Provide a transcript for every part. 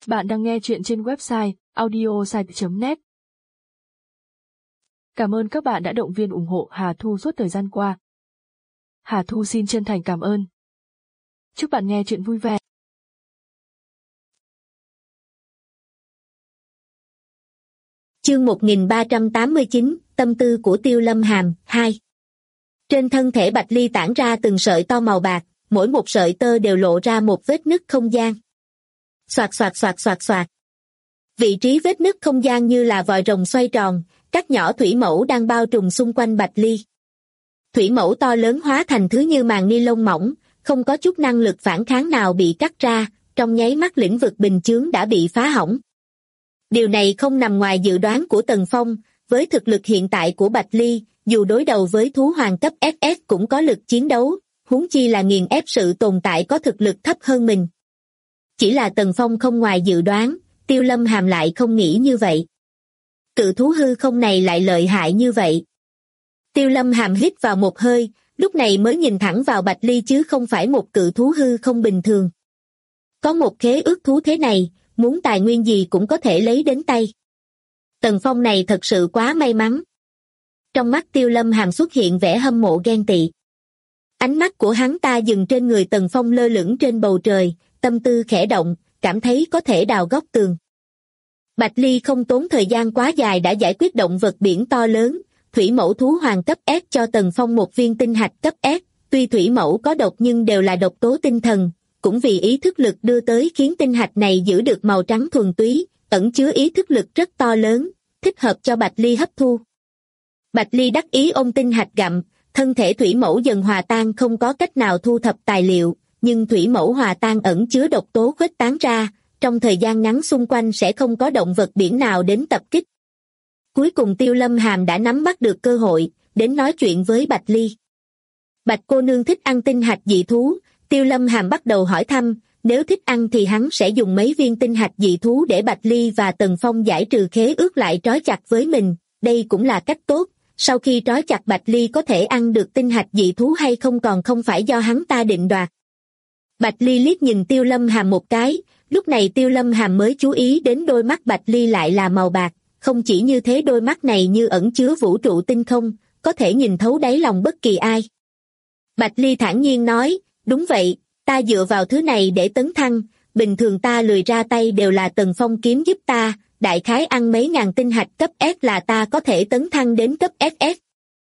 Bạn đang nghe chuyện trên website audiosite.net. Cảm ơn các bạn đã động viên ủng hộ Hà Thu suốt thời gian qua. Hà Thu xin chân thành cảm ơn. Chúc bạn nghe chuyện vui vẻ. Chương 1389, Tâm tư của Tiêu Lâm Hàm, 2. Trên thân thể Bạch Ly tản ra từng sợi to màu bạc, mỗi một sợi tơ đều lộ ra một vết nứt không gian. Xoạt xoạt xoạt xoạt xoạt. Vị trí vết nứt không gian như là vòi rồng xoay tròn, các nhỏ thủy mẫu đang bao trùm xung quanh Bạch Ly. Thủy mẫu to lớn hóa thành thứ như màng ni lông mỏng, không có chút năng lực phản kháng nào bị cắt ra, trong nháy mắt lĩnh vực bình chướng đã bị phá hỏng. Điều này không nằm ngoài dự đoán của Tần Phong, với thực lực hiện tại của Bạch Ly, dù đối đầu với thú hoàng cấp SS cũng có lực chiến đấu, huống chi là nghiền ép sự tồn tại có thực lực thấp hơn mình. Chỉ là Tần Phong không ngoài dự đoán, Tiêu Lâm Hàm lại không nghĩ như vậy. Cự thú hư không này lại lợi hại như vậy. Tiêu Lâm Hàm hít vào một hơi, lúc này mới nhìn thẳng vào Bạch Ly chứ không phải một cự thú hư không bình thường. Có một khế ước thú thế này, muốn tài nguyên gì cũng có thể lấy đến tay. Tần Phong này thật sự quá may mắn. Trong mắt Tiêu Lâm Hàm xuất hiện vẻ hâm mộ ghen tị. Ánh mắt của hắn ta dừng trên người Tần Phong lơ lửng trên bầu trời, tâm tư khẽ động, cảm thấy có thể đào góc tường. Bạch Ly không tốn thời gian quá dài đã giải quyết động vật biển to lớn, thủy mẫu thú hoàng cấp S cho Tần Phong một viên tinh hạch cấp S, tuy thủy mẫu có độc nhưng đều là độc tố tinh thần, cũng vì ý thức lực đưa tới khiến tinh hạch này giữ được màu trắng thuần túy, ẩn chứa ý thức lực rất to lớn, thích hợp cho Bạch Ly hấp thu. Bạch Ly đắc ý ôm tinh hạch gặm, thân thể thủy mẫu dần hòa tan không có cách nào thu thập tài liệu, nhưng thủy mẫu hòa tan ẩn chứa độc tố khuếch tán ra, trong thời gian ngắn xung quanh sẽ không có động vật biển nào đến tập kích. Cuối cùng Tiêu Lâm Hàm đã nắm bắt được cơ hội, đến nói chuyện với Bạch Ly. Bạch cô nương thích ăn tinh hạch dị thú, Tiêu Lâm Hàm bắt đầu hỏi thăm, nếu thích ăn thì hắn sẽ dùng mấy viên tinh hạch dị thú để Bạch Ly và Tần Phong giải trừ khế ước lại trói chặt với mình, đây cũng là cách tốt, sau khi trói chặt Bạch Ly có thể ăn được tinh hạch dị thú hay không còn không phải do hắn ta định đoạt. Bạch Ly liếc nhìn Tiêu Lâm Hàm một cái, lúc này Tiêu Lâm Hàm mới chú ý đến đôi mắt Bạch Ly lại là màu bạc, không chỉ như thế đôi mắt này như ẩn chứa vũ trụ tinh không, có thể nhìn thấu đáy lòng bất kỳ ai. Bạch Ly thản nhiên nói, đúng vậy, ta dựa vào thứ này để tấn thăng, bình thường ta lười ra tay đều là Tần Phong kiếm giúp ta, đại khái ăn mấy ngàn tinh hạch cấp S là ta có thể tấn thăng đến cấp SS.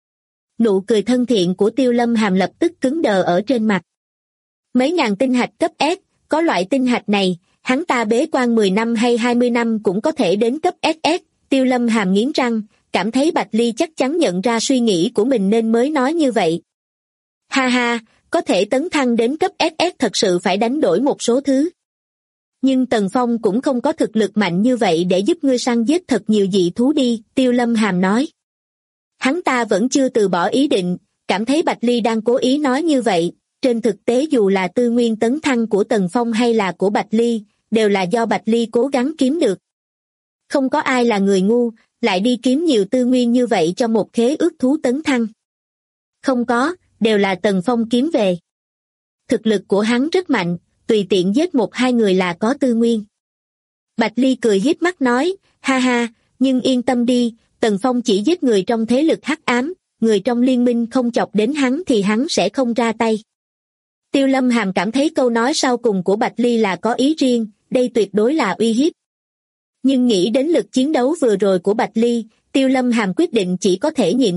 Nụ cười thân thiện của Tiêu Lâm Hàm lập tức cứng đờ ở trên mặt. Mấy ngàn tinh hạch cấp S, có loại tinh hạch này, hắn ta bế quan 10 năm hay 20 năm cũng có thể đến cấp SS, Tiêu Lâm Hàm nghiến răng, cảm thấy Bạch Ly chắc chắn nhận ra suy nghĩ của mình nên mới nói như vậy. Ha ha, có thể tấn thăng đến cấp SS thật sự phải đánh đổi một số thứ. Nhưng Tần Phong cũng không có thực lực mạnh như vậy để giúp ngươi săn giết thật nhiều dị thú đi, Tiêu Lâm Hàm nói. Hắn ta vẫn chưa từ bỏ ý định, cảm thấy Bạch Ly đang cố ý nói như vậy, trên thực tế dù là tư nguyên tấn thăng của Tần Phong hay là của Bạch Ly, đều là do Bạch Ly cố gắng kiếm được. Không có ai là người ngu, lại đi kiếm nhiều tư nguyên như vậy cho một khế ước thú tấn thăng. Không có, đều là Tần Phong kiếm về. Thực lực của hắn rất mạnh, tùy tiện giết một hai người là có tư nguyên. Bạch Ly cười híp mắt nói, ha ha, nhưng yên tâm đi, Tần Phong chỉ giết người trong thế lực hắc ám, người trong liên minh không chọc đến hắn thì hắn sẽ không ra tay. Tiêu Lâm Hàm cảm thấy câu nói sau cùng của Bạch Ly là có ý riêng, đây tuyệt đối là uy hiếp. Nhưng nghĩ đến lực chiến đấu vừa rồi của Bạch Ly, Tiêu Lâm Hàm quyết định chỉ có thể nhịn.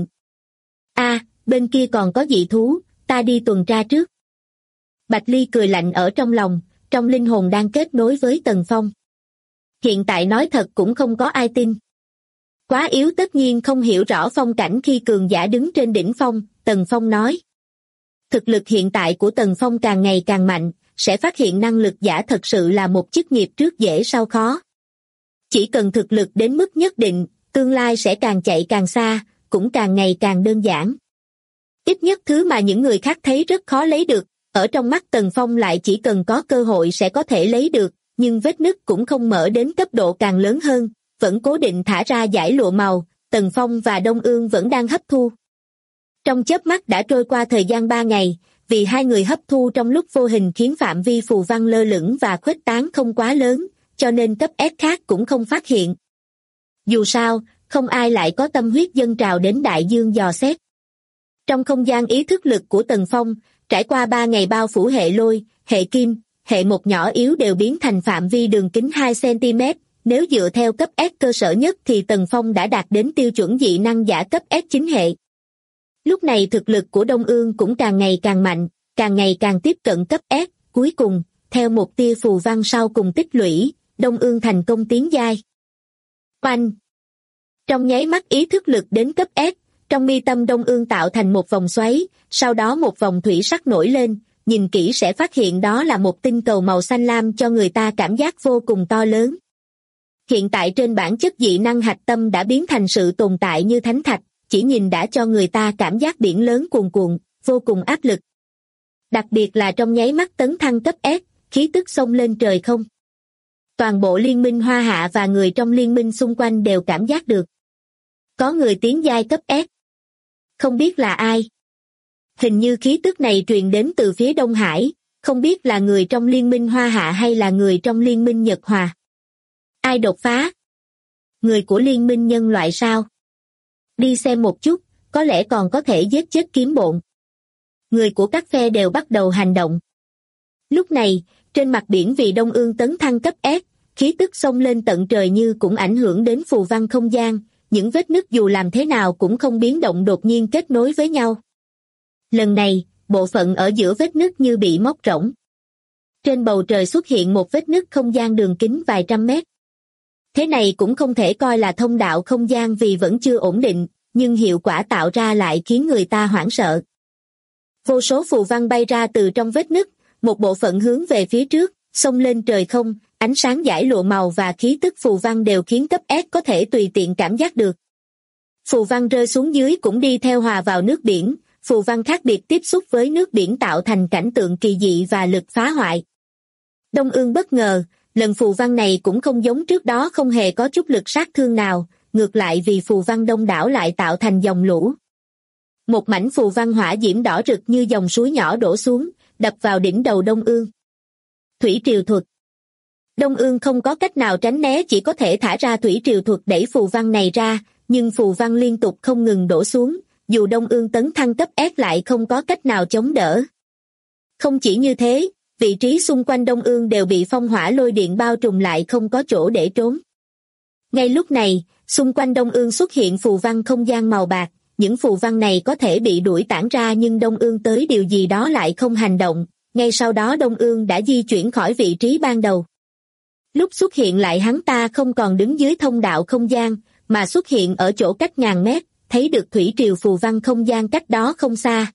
Bên kia còn có dị thú, ta đi tuần tra trước. Bạch Ly cười lạnh ở trong lòng, trong linh hồn đang kết nối với Tần Phong. Hiện tại nói thật cũng không có ai tin. Quá yếu tất nhiên không hiểu rõ phong cảnh khi cường giả đứng trên đỉnh phong, Tần Phong nói. Thực lực hiện tại của Tần Phong càng ngày càng mạnh, sẽ phát hiện năng lực giả thật sự là một chức nghiệp trước dễ sau khó. Chỉ cần thực lực đến mức nhất định, tương lai sẽ càng chạy càng xa, cũng càng ngày càng đơn giản. Ít nhất thứ mà những người khác thấy rất khó lấy được, ở trong mắt Tần Phong lại chỉ cần có cơ hội sẽ có thể lấy được, nhưng vết nứt cũng không mở đến cấp độ càng lớn hơn, vẫn cố định thả ra dải lụa màu, Tần Phong và Đông Ương vẫn đang hấp thu. Trong chớp mắt đã trôi qua thời gian 3 ngày, vì hai người hấp thu trong lúc vô hình khiến phạm vi phù văn lơ lửng và khuếch tán không quá lớn, cho nên cấp S khác cũng không phát hiện. Dù sao, không ai lại có tâm huyết dâng trào đến đại dương dò xét. Trong không gian ý thức lực của Tần Phong, trải qua 3 ngày bao phủ hệ lôi, hệ kim, hệ một nhỏ yếu đều biến thành phạm vi đường kính 2 cm. Nếu dựa theo cấp S cơ sở nhất thì Tần Phong đã đạt đến tiêu chuẩn dị năng giả cấp S9 hệ. Lúc này thực lực của Đông Ương cũng càng ngày càng mạnh, càng ngày càng tiếp cận cấp S. Cuối cùng, theo một tia phù văn sau cùng tích lũy, Đông Ương thành công tiến giai. Oanh! Trong nháy mắt ý thức lực đến cấp S, trong mi tâm Đông Ương tạo thành một vòng xoáy, sau đó một vòng thủy sắc nổi lên, nhìn kỹ sẽ phát hiện đó là một tinh cầu màu xanh lam cho người ta cảm giác vô cùng to lớn. Hiện tại trên bản chất dị năng hạch tâm đã biến thành sự tồn tại như thánh thạch, chỉ nhìn đã cho người ta cảm giác biển lớn cuồn cuộn, vô cùng áp lực. Đặc biệt là trong nháy mắt tấn thăng cấp S, khí tức xông lên trời không. Toàn bộ liên minh Hoa Hạ và người trong liên minh xung quanh đều cảm giác được. Có người tiến giai cấp S. Không biết là ai. Hình như khí tức này truyền đến từ phía Đông Hải, không biết là người trong liên minh Hoa Hạ hay là người trong liên minh Nhật Hòa. Ai đột phá? Người của liên minh nhân loại sao? Đi xem một chút, có lẽ còn có thể giết chết kiếm bộn. Người của các phe đều bắt đầu hành động. Lúc này, trên mặt biển vì Đông Ương tấn thăng cấp S, khí tức xông lên tận trời như cũng ảnh hưởng đến phù văn không gian, những vết nứt dù làm thế nào cũng không biến động đột nhiên kết nối với nhau. Lần này, bộ phận ở giữa vết nứt như bị móc rỗng. Trên bầu trời xuất hiện một vết nứt không gian đường kính vài trăm mét. Thế này cũng không thể coi là thông đạo không gian vì vẫn chưa ổn định, nhưng hiệu quả tạo ra lại khiến người ta hoảng sợ. Vô số phù văn bay ra từ trong vết nứt, một bộ phận hướng về phía trước, xông lên trời không, ánh sáng giải lụa màu và khí tức phù văn đều khiến cấp S có thể tùy tiện cảm giác được. Phù văn rơi xuống dưới cũng đi theo hòa vào nước biển, phù văn khác biệt tiếp xúc với nước biển tạo thành cảnh tượng kỳ dị và lực phá hoại. Đông Ương bất ngờ, lần phù văn này cũng không giống trước đó không hề có chút lực sát thương nào, ngược lại vì phù văn đông đảo lại tạo thành dòng lũ. Một mảnh phù văn hỏa diễm đỏ rực như dòng suối nhỏ đổ xuống, đập vào đỉnh đầu Đông Ương. Thủy triều thuật. Đông Ương không có cách nào tránh né, chỉ có thể thả ra thủy triều thuật đẩy phù văn này ra, nhưng phù văn liên tục không ngừng đổ xuống, dù Đông Ương tấn thăng cấp S lại không có cách nào chống đỡ. Không chỉ như thế, vị trí xung quanh Đông Ương đều bị phong hỏa lôi điện bao trùm lại không có chỗ để trốn. Ngay lúc này, xung quanh Đông Ương xuất hiện phù văn không gian màu bạc, những phù văn này có thể bị đuổi tản ra nhưng Đông Ương tới điều gì đó lại không hành động, ngay sau đó Đông Ương đã di chuyển khỏi vị trí ban đầu. Lúc xuất hiện lại hắn ta không còn đứng dưới thông đạo không gian, mà xuất hiện ở chỗ cách ngàn mét, thấy được thủy triều phù văn không gian cách đó không xa.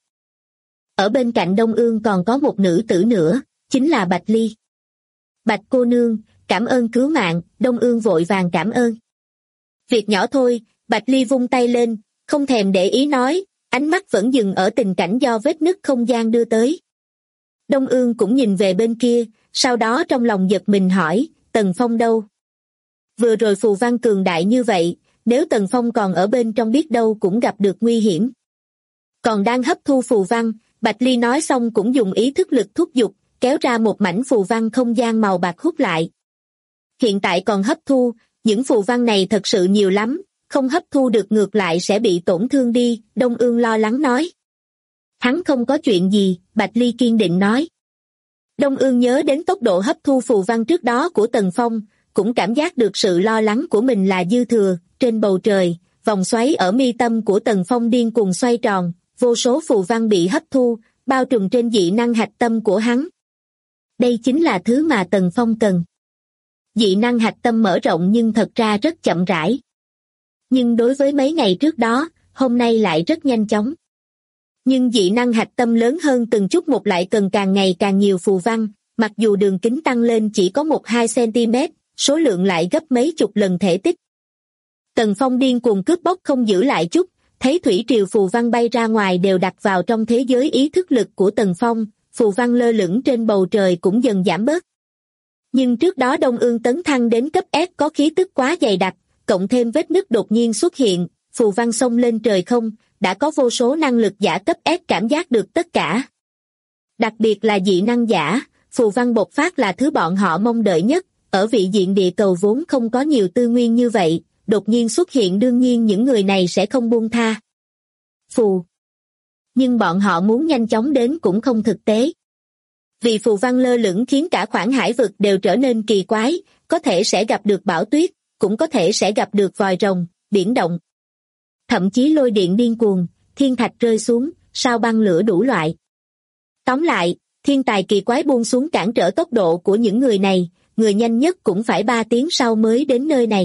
Ở bên cạnh Đông Ương còn có một nữ tử nữa, chính là Bạch Ly. Bạch cô nương, cảm ơn cứu mạng, Đông Ương vội vàng cảm ơn. Việc nhỏ thôi, Bạch Ly vung tay lên, không thèm để ý nói, ánh mắt vẫn dừng ở tình cảnh do vết nứt không gian đưa tới. Đông Ương cũng nhìn về bên kia, sau đó trong lòng giật mình hỏi, Tần Phong đâu? Vừa rồi phù văn cường đại như vậy, nếu Tần Phong còn ở bên trong biết đâu cũng gặp được nguy hiểm. Còn đang hấp thu phù văn, Bạch Ly nói xong cũng dùng ý thức lực thúc giục, kéo ra một mảnh phù văn không gian màu bạc hút lại. Hiện tại còn hấp thu, những phù văn này thật sự nhiều lắm, không hấp thu được ngược lại sẽ bị tổn thương đi, Đông Ương lo lắng nói. Hắn không có chuyện gì, Bạch Ly kiên định nói. Đông Ương nhớ đến tốc độ hấp thu phù văn trước đó của Tần Phong, cũng cảm giác được sự lo lắng của mình là dư thừa. Trên bầu trời, vòng xoáy ở mi tâm của Tần Phong điên cuồng xoay tròn, vô số phù văn bị hấp thu, bao trùm trên dị năng hạch tâm của hắn. Đây chính là thứ mà Tần Phong cần. Dị năng hạch tâm mở rộng nhưng thật ra rất chậm rãi. Nhưng đối với mấy ngày trước đó, hôm nay lại rất nhanh chóng. Nhưng dị năng hạch tâm lớn hơn từng chút một lại cần càng ngày càng nhiều phù văn, mặc dù đường kính tăng lên chỉ có 1-2 cm, số lượng lại gấp mấy chục lần thể tích. Tần Phong điên cuồng cướp bóc không giữ lại chút, thấy thủy triều phù văn bay ra ngoài đều đặt vào trong thế giới ý thức lực của Tần Phong, phù văn lơ lửng trên bầu trời cũng dần giảm bớt. Nhưng trước đó Đông Ương tấn thăng đến cấp S có khí tức quá dày đặc, cộng thêm vết nứt đột nhiên xuất hiện, phù văn xông lên trời không, đã có vô số năng lực giả cấp S cảm giác được tất cả. Đặc biệt là dị năng giả, phù văn bộc phát là thứ bọn họ mong đợi nhất, ở vị diện địa cầu vốn không có nhiều tư nguyên như vậy, đột nhiên xuất hiện đương nhiên những người này sẽ không buông tha. Phù. Nhưng bọn họ muốn nhanh chóng đến cũng không thực tế. Vì phù văn lơ lửng khiến cả khoảng hải vực đều trở nên kỳ quái, có thể sẽ gặp được bão tuyết, cũng có thể sẽ gặp được vòi rồng, biển động. Thậm chí lôi điện điên cuồng, thiên thạch rơi xuống, sao băng lửa đủ loại. Tóm lại, thiên tài kỳ quái buông xuống cản trở tốc độ của những người này, người nhanh nhất cũng phải 3 tiếng sau mới đến nơi này.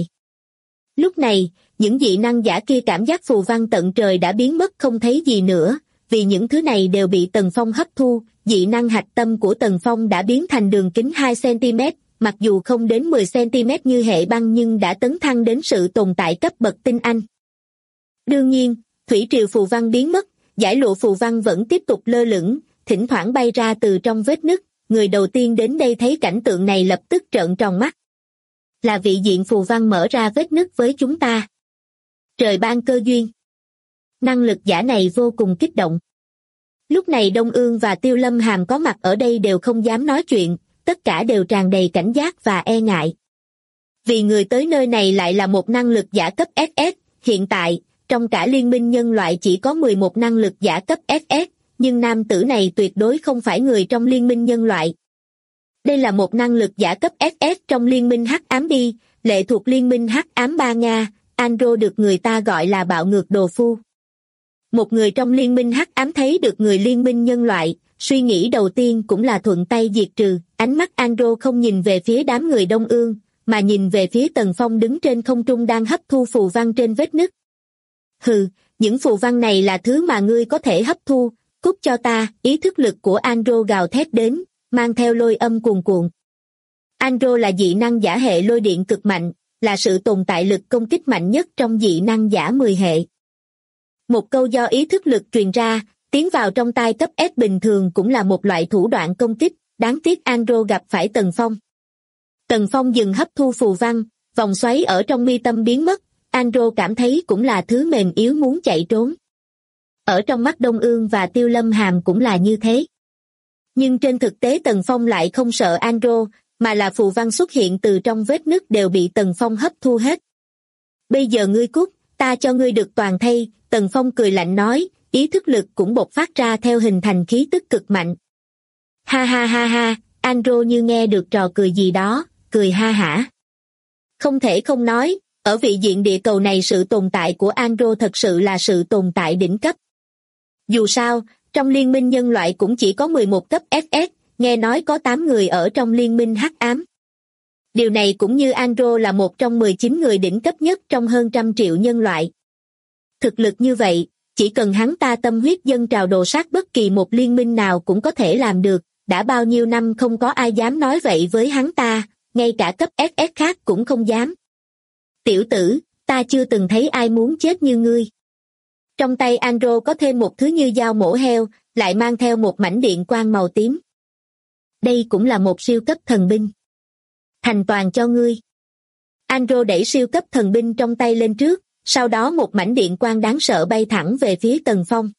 Lúc này, những dị năng giả kia cảm giác phù văn tận trời đã biến mất không thấy gì nữa, vì những thứ này đều bị Tần Phong hấp thu, dị năng hạch tâm của Tần Phong đã biến thành đường kính 2 cm, mặc dù không đến 10 cm như hệ băng nhưng đã tấn thăng đến sự tồn tại cấp bậc tinh anh. Đương nhiên, thủy triều phù văn biến mất, dải lụa phù văn vẫn tiếp tục lơ lửng, thỉnh thoảng bay ra từ trong vết nứt, người đầu tiên đến đây thấy cảnh tượng này lập tức trợn tròn mắt. Là vị diện phù văn mở ra vết nứt với chúng ta. Trời ban cơ duyên. Năng lực giả này vô cùng kích động. Lúc này Đông Ương và Tiêu Lâm Hàm có mặt ở đây đều không dám nói chuyện, tất cả đều tràn đầy cảnh giác và e ngại. Vì người tới nơi này lại là một năng lực giả cấp SS, hiện tại, trong cả liên minh nhân loại chỉ có 11 năng lực giả cấp SS, nhưng nam tử này tuyệt đối không phải người trong liên minh nhân loại. Đây là một năng lực giả cấp SS trong liên minh Hắc Ám đi, lệ thuộc liên minh Hắc Ám Ba Nga, Andro được người ta gọi là bạo ngược đồ phu. Một người trong liên minh Hắc Ám thấy được người liên minh nhân loại, suy nghĩ đầu tiên cũng là thuận tay diệt trừ, ánh mắt Andro không nhìn về phía đám người Đông Ương, mà nhìn về phía Tần Phong đứng trên không trung đang hấp thu phù văn trên vết nứt. Hừ, những phù văn này là thứ mà ngươi có thể hấp thu, cút cho ta, ý thức lực của Andro gào thét đến, mang theo lôi âm cuồn cuộn. Andro là dị năng giả hệ lôi điện cực mạnh, là sự tồn tại lực công kích mạnh nhất trong dị năng giả 10 hệ. Một câu do ý thức lực truyền ra, tiến vào trong tai cấp S bình thường cũng là một loại thủ đoạn công kích, đáng tiếc Andro gặp phải Tần Phong. Tần Phong dừng hấp thu phù văn, vòng xoáy ở trong mi tâm biến mất, Andro cảm thấy cũng là thứ mềm yếu muốn chạy trốn. Ở trong mắt Đông Ương và Tiêu Lâm Hàm cũng là như thế. Nhưng trên thực tế Tần Phong lại không sợ Andro, mà là phù văn xuất hiện từ trong vết nứt đều bị Tần Phong hấp thu hết. Bây giờ ngươi cút, ta cho ngươi được toàn thây, Tần Phong cười lạnh nói, ý thức lực cũng bộc phát ra theo hình thành khí tức cực mạnh. Ha ha ha ha, Andro như nghe được trò cười gì đó, cười ha hả. Không thể không nói, ở vị diện địa cầu này sự tồn tại của Andro thật sự là sự tồn tại đỉnh cấp. Dù sao, trong liên minh nhân loại cũng chỉ có 11 cấp SS, nghe nói có 8 người ở trong liên minh Hắc Ám. Điều này cũng như Andro là một trong 19 người đỉnh cấp nhất trong hơn 100 triệu nhân loại. Thực lực như vậy, chỉ cần hắn ta tâm huyết dâng trào đồ sát bất kỳ một liên minh nào cũng có thể làm được, đã bao nhiêu năm không có ai dám nói vậy với hắn ta, ngay cả cấp SS khác cũng không dám. Tiểu tử, ta chưa từng thấy ai muốn chết như ngươi. Trong tay Andro có thêm một thứ như dao mổ heo, lại mang theo một mảnh điện quang màu tím. Đây cũng là một siêu cấp thần binh. Thành toàn cho ngươi. Andro đẩy siêu cấp thần binh trong tay lên trước, sau đó một mảnh điện quang đáng sợ bay thẳng về phía Tần Phong.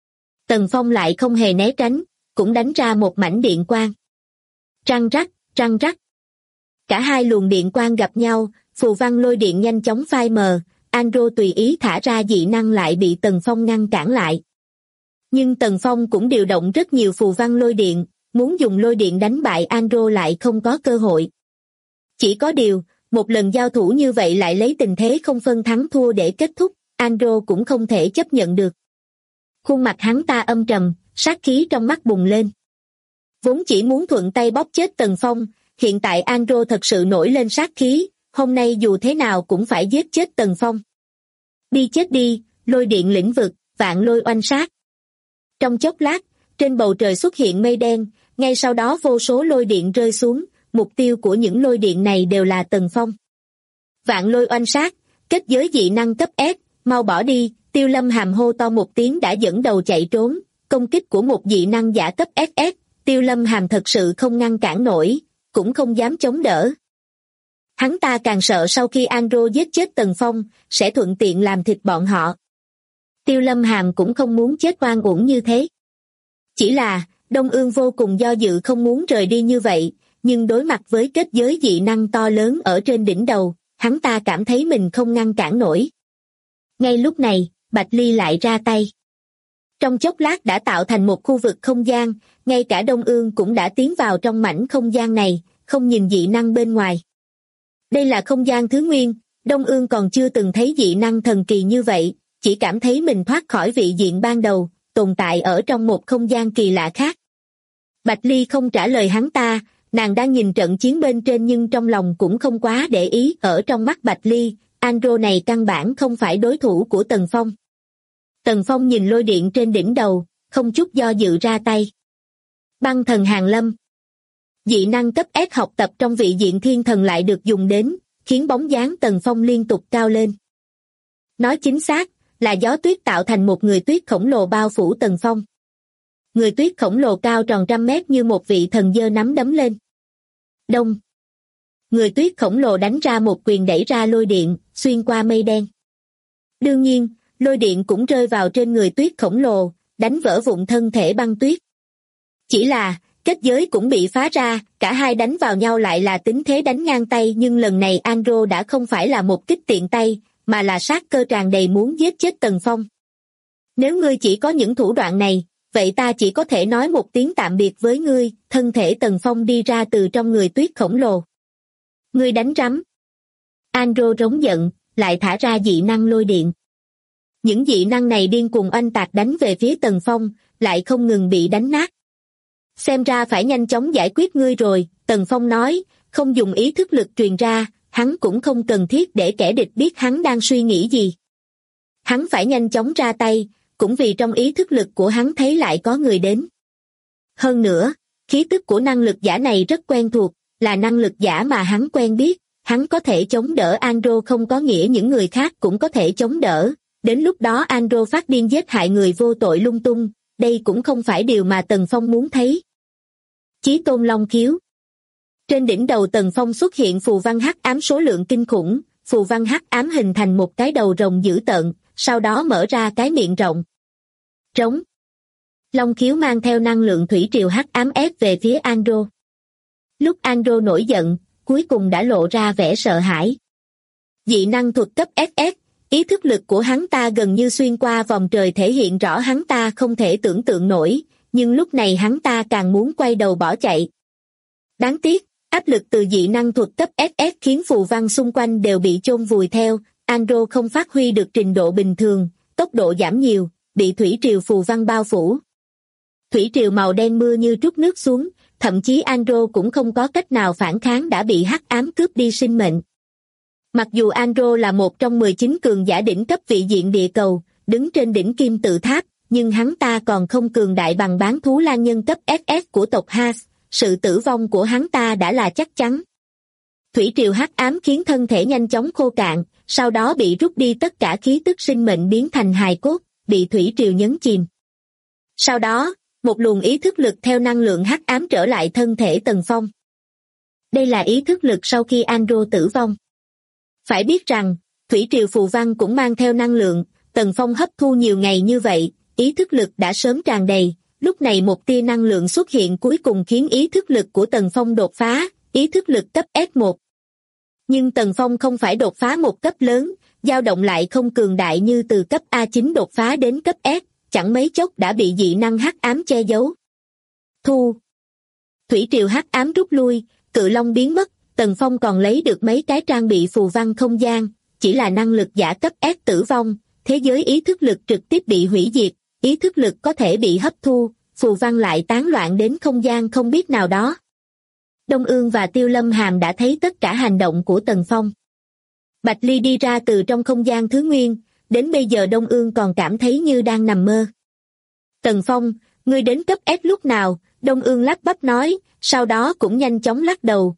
Tần Phong lại không hề né tránh, cũng đánh ra một mảnh điện quang. Răng rắc, răng rắc. Cả hai luồng điện quang gặp nhau, phù văn lôi điện nhanh chóng phai mờ, Andro tùy ý thả ra dị năng lại bị Tần Phong ngăn cản lại. Nhưng Tần Phong cũng điều động rất nhiều phù văn lôi điện, muốn dùng lôi điện đánh bại Andro lại không có cơ hội. Chỉ có điều, một lần giao thủ như vậy lại lấy tình thế không phân thắng thua để kết thúc, Andro cũng không thể chấp nhận được. Khuôn mặt hắn ta âm trầm, sát khí trong mắt bùng lên. Vốn chỉ muốn thuận tay bóp chết Tần Phong, hiện tại Andro thật sự nổi lên sát khí, hôm nay dù thế nào cũng phải giết chết Tần Phong. Đi chết đi, lôi điện lĩnh vực, vạn lôi oanh sát. Trong chốc lát, trên bầu trời xuất hiện mây đen, ngay sau đó vô số lôi điện rơi xuống, mục tiêu của những lôi điện này đều là Tần Phong. Vạn lôi oanh sát, kết giới dị năng cấp S, mau bỏ đi, Tiêu Lâm Hàm hô to một tiếng đã dẫn đầu chạy trốn, công kích của một dị năng giả cấp SS, Tiêu Lâm Hàm thật sự không ngăn cản nổi, cũng không dám chống đỡ. Hắn ta càng sợ sau khi Andro giết chết Tần Phong, sẽ thuận tiện làm thịt bọn họ. Tiêu Lâm Hàm cũng không muốn chết oan uổng như thế. Chỉ là, Đông Ương vô cùng do dự không muốn rời đi như vậy, nhưng đối mặt với kết giới dị năng to lớn ở trên đỉnh đầu, hắn ta cảm thấy mình không ngăn cản nổi. Ngay lúc này, Bạch Ly lại ra tay. Trong chốc lát đã tạo thành một khu vực không gian, ngay cả Đông Ương cũng đã tiến vào trong mảnh không gian này, không nhìn dị năng bên ngoài. Đây là không gian thứ nguyên, Đông Ương còn chưa từng thấy dị năng thần kỳ như vậy, chỉ cảm thấy mình thoát khỏi vị diện ban đầu, tồn tại ở trong một không gian kỳ lạ khác. Bạch Ly không trả lời hắn ta, nàng đang nhìn trận chiến bên trên nhưng trong lòng cũng không quá để ý. Ở trong mắt Bạch Ly, Andro này căn bản không phải đối thủ của Tần Phong. Tần Phong nhìn lôi điện trên đỉnh đầu, không chút do dự ra tay. Băng thần hàng lâm. Dị năng cấp S học tập trong vị diện thiên thần lại được dùng đến, khiến bóng dáng Tần Phong liên tục cao lên. Nói chính xác, là gió tuyết tạo thành một người tuyết khổng lồ bao phủ Tần Phong. Người tuyết khổng lồ cao tròn trăm mét như một vị thần giơ nắm đấm lên. Đông. Người tuyết khổng lồ đánh ra một quyền đẩy ra lôi điện, xuyên qua mây đen. Đương nhiên, lôi điện cũng rơi vào trên người tuyết khổng lồ, đánh vỡ vụn thân thể băng tuyết. Chỉ là, kết giới cũng bị phá ra, cả hai đánh vào nhau lại là tính thế đánh ngang tay, nhưng lần này Andro đã không phải là một kích tiện tay, mà là sát cơ tràn đầy muốn giết chết Tần Phong. Nếu ngươi chỉ có những thủ đoạn này, vậy ta chỉ có thể nói một tiếng tạm biệt với ngươi. Thân thể Tần Phong đi ra từ trong người tuyết khổng lồ. Ngươi đánh rắm. Andro rống giận, lại thả ra dị năng lôi điện. Những dị năng này điên cuồng oanh tạc đánh về phía Tần Phong, lại không ngừng bị đánh nát. Xem ra phải nhanh chóng giải quyết ngươi rồi, Tần Phong nói, không dùng ý thức lực truyền ra, hắn cũng không cần thiết để kẻ địch biết hắn đang suy nghĩ gì. Hắn phải nhanh chóng ra tay, cũng vì trong ý thức lực của hắn thấy lại có người đến. Hơn nữa, khí tức của năng lực giả này rất quen thuộc, là năng lực giả mà hắn quen biết, hắn có thể chống đỡ Andro không có nghĩa những người khác cũng có thể chống đỡ. Đến lúc đó Andro phát điên giết hại người vô tội lung tung, đây cũng không phải điều mà Tần Phong muốn thấy. Chí tôn long khiếu. Trên đỉnh đầu Tần Phong xuất hiện phù văn hắc ám số lượng kinh khủng, phù văn hắc ám hình thành một cái đầu rồng dữ tợn, sau đó mở ra cái miệng rộng. Trống. Long khiếu mang theo năng lượng thủy triều hắc ám ép về phía Andro. Lúc Andro nổi giận, cuối cùng đã lộ ra vẻ sợ hãi. Dị năng thuật cấp SS, ý thức lực của hắn ta gần như xuyên qua vòng trời thể hiện rõ hắn ta không thể tưởng tượng nổi, nhưng lúc này hắn ta càng muốn quay đầu bỏ chạy. Đáng tiếc, áp lực từ dị năng thuật cấp SS khiến phù văn xung quanh đều bị chôn vùi theo, Andro không phát huy được trình độ bình thường, tốc độ giảm nhiều, bị thủy triều phù văn bao phủ. Thủy triều màu đen mưa như trút nước xuống, thậm chí Andro cũng không có cách nào phản kháng đã bị hắc ám cướp đi sinh mệnh. Mặc dù Andro là một trong 19 cường giả đỉnh cấp vị diện địa cầu, đứng trên đỉnh kim tự tháp, nhưng hắn ta còn không cường đại bằng bán thú lang nhân cấp SS của tộc Haas, sự tử vong của hắn ta đã là chắc chắn. Thủy triều hắc ám khiến thân thể nhanh chóng khô cạn, sau đó bị rút đi tất cả khí tức sinh mệnh biến thành hài cốt, bị thủy triều nhấn chìm. Sau đó, một luồng ý thức lực theo năng lượng hắc ám trở lại thân thể Tần Phong. Đây là ý thức lực sau khi Andro tử vong. Phải biết rằng, thủy triều phù văn cũng mang theo năng lượng, Tần Phong hấp thu nhiều ngày như vậy, ý thức lực đã sớm tràn đầy, lúc này một tia năng lượng xuất hiện cuối cùng khiến ý thức lực của Tần Phong đột phá, ý thức lực cấp S1. Nhưng Tần Phong không phải đột phá một cấp lớn, dao động lại không cường đại như từ cấp A9 đột phá đến cấp S, chẳng mấy chốc đã bị dị năng hắc ám che giấu. Thu. Thủy triều hắc ám rút lui, cự long biến mất, Tần Phong còn lấy được mấy cái trang bị phù văn không gian, chỉ là năng lực giả cấp S tử vong, thế giới ý thức lực trực tiếp bị hủy diệt, ý thức lực có thể bị hấp thu, phù văn lại tán loạn đến không gian không biết nào đó. Đông Ương và Tiêu Lâm Hàm đã thấy tất cả hành động của Tần Phong. Bạch Ly đi ra từ trong không gian thứ nguyên, đến bây giờ Đông Ương còn cảm thấy như đang nằm mơ. Tần Phong, ngươi đến cấp S lúc nào? Đông Ương lắp bắp nói, sau đó cũng nhanh chóng lắc đầu,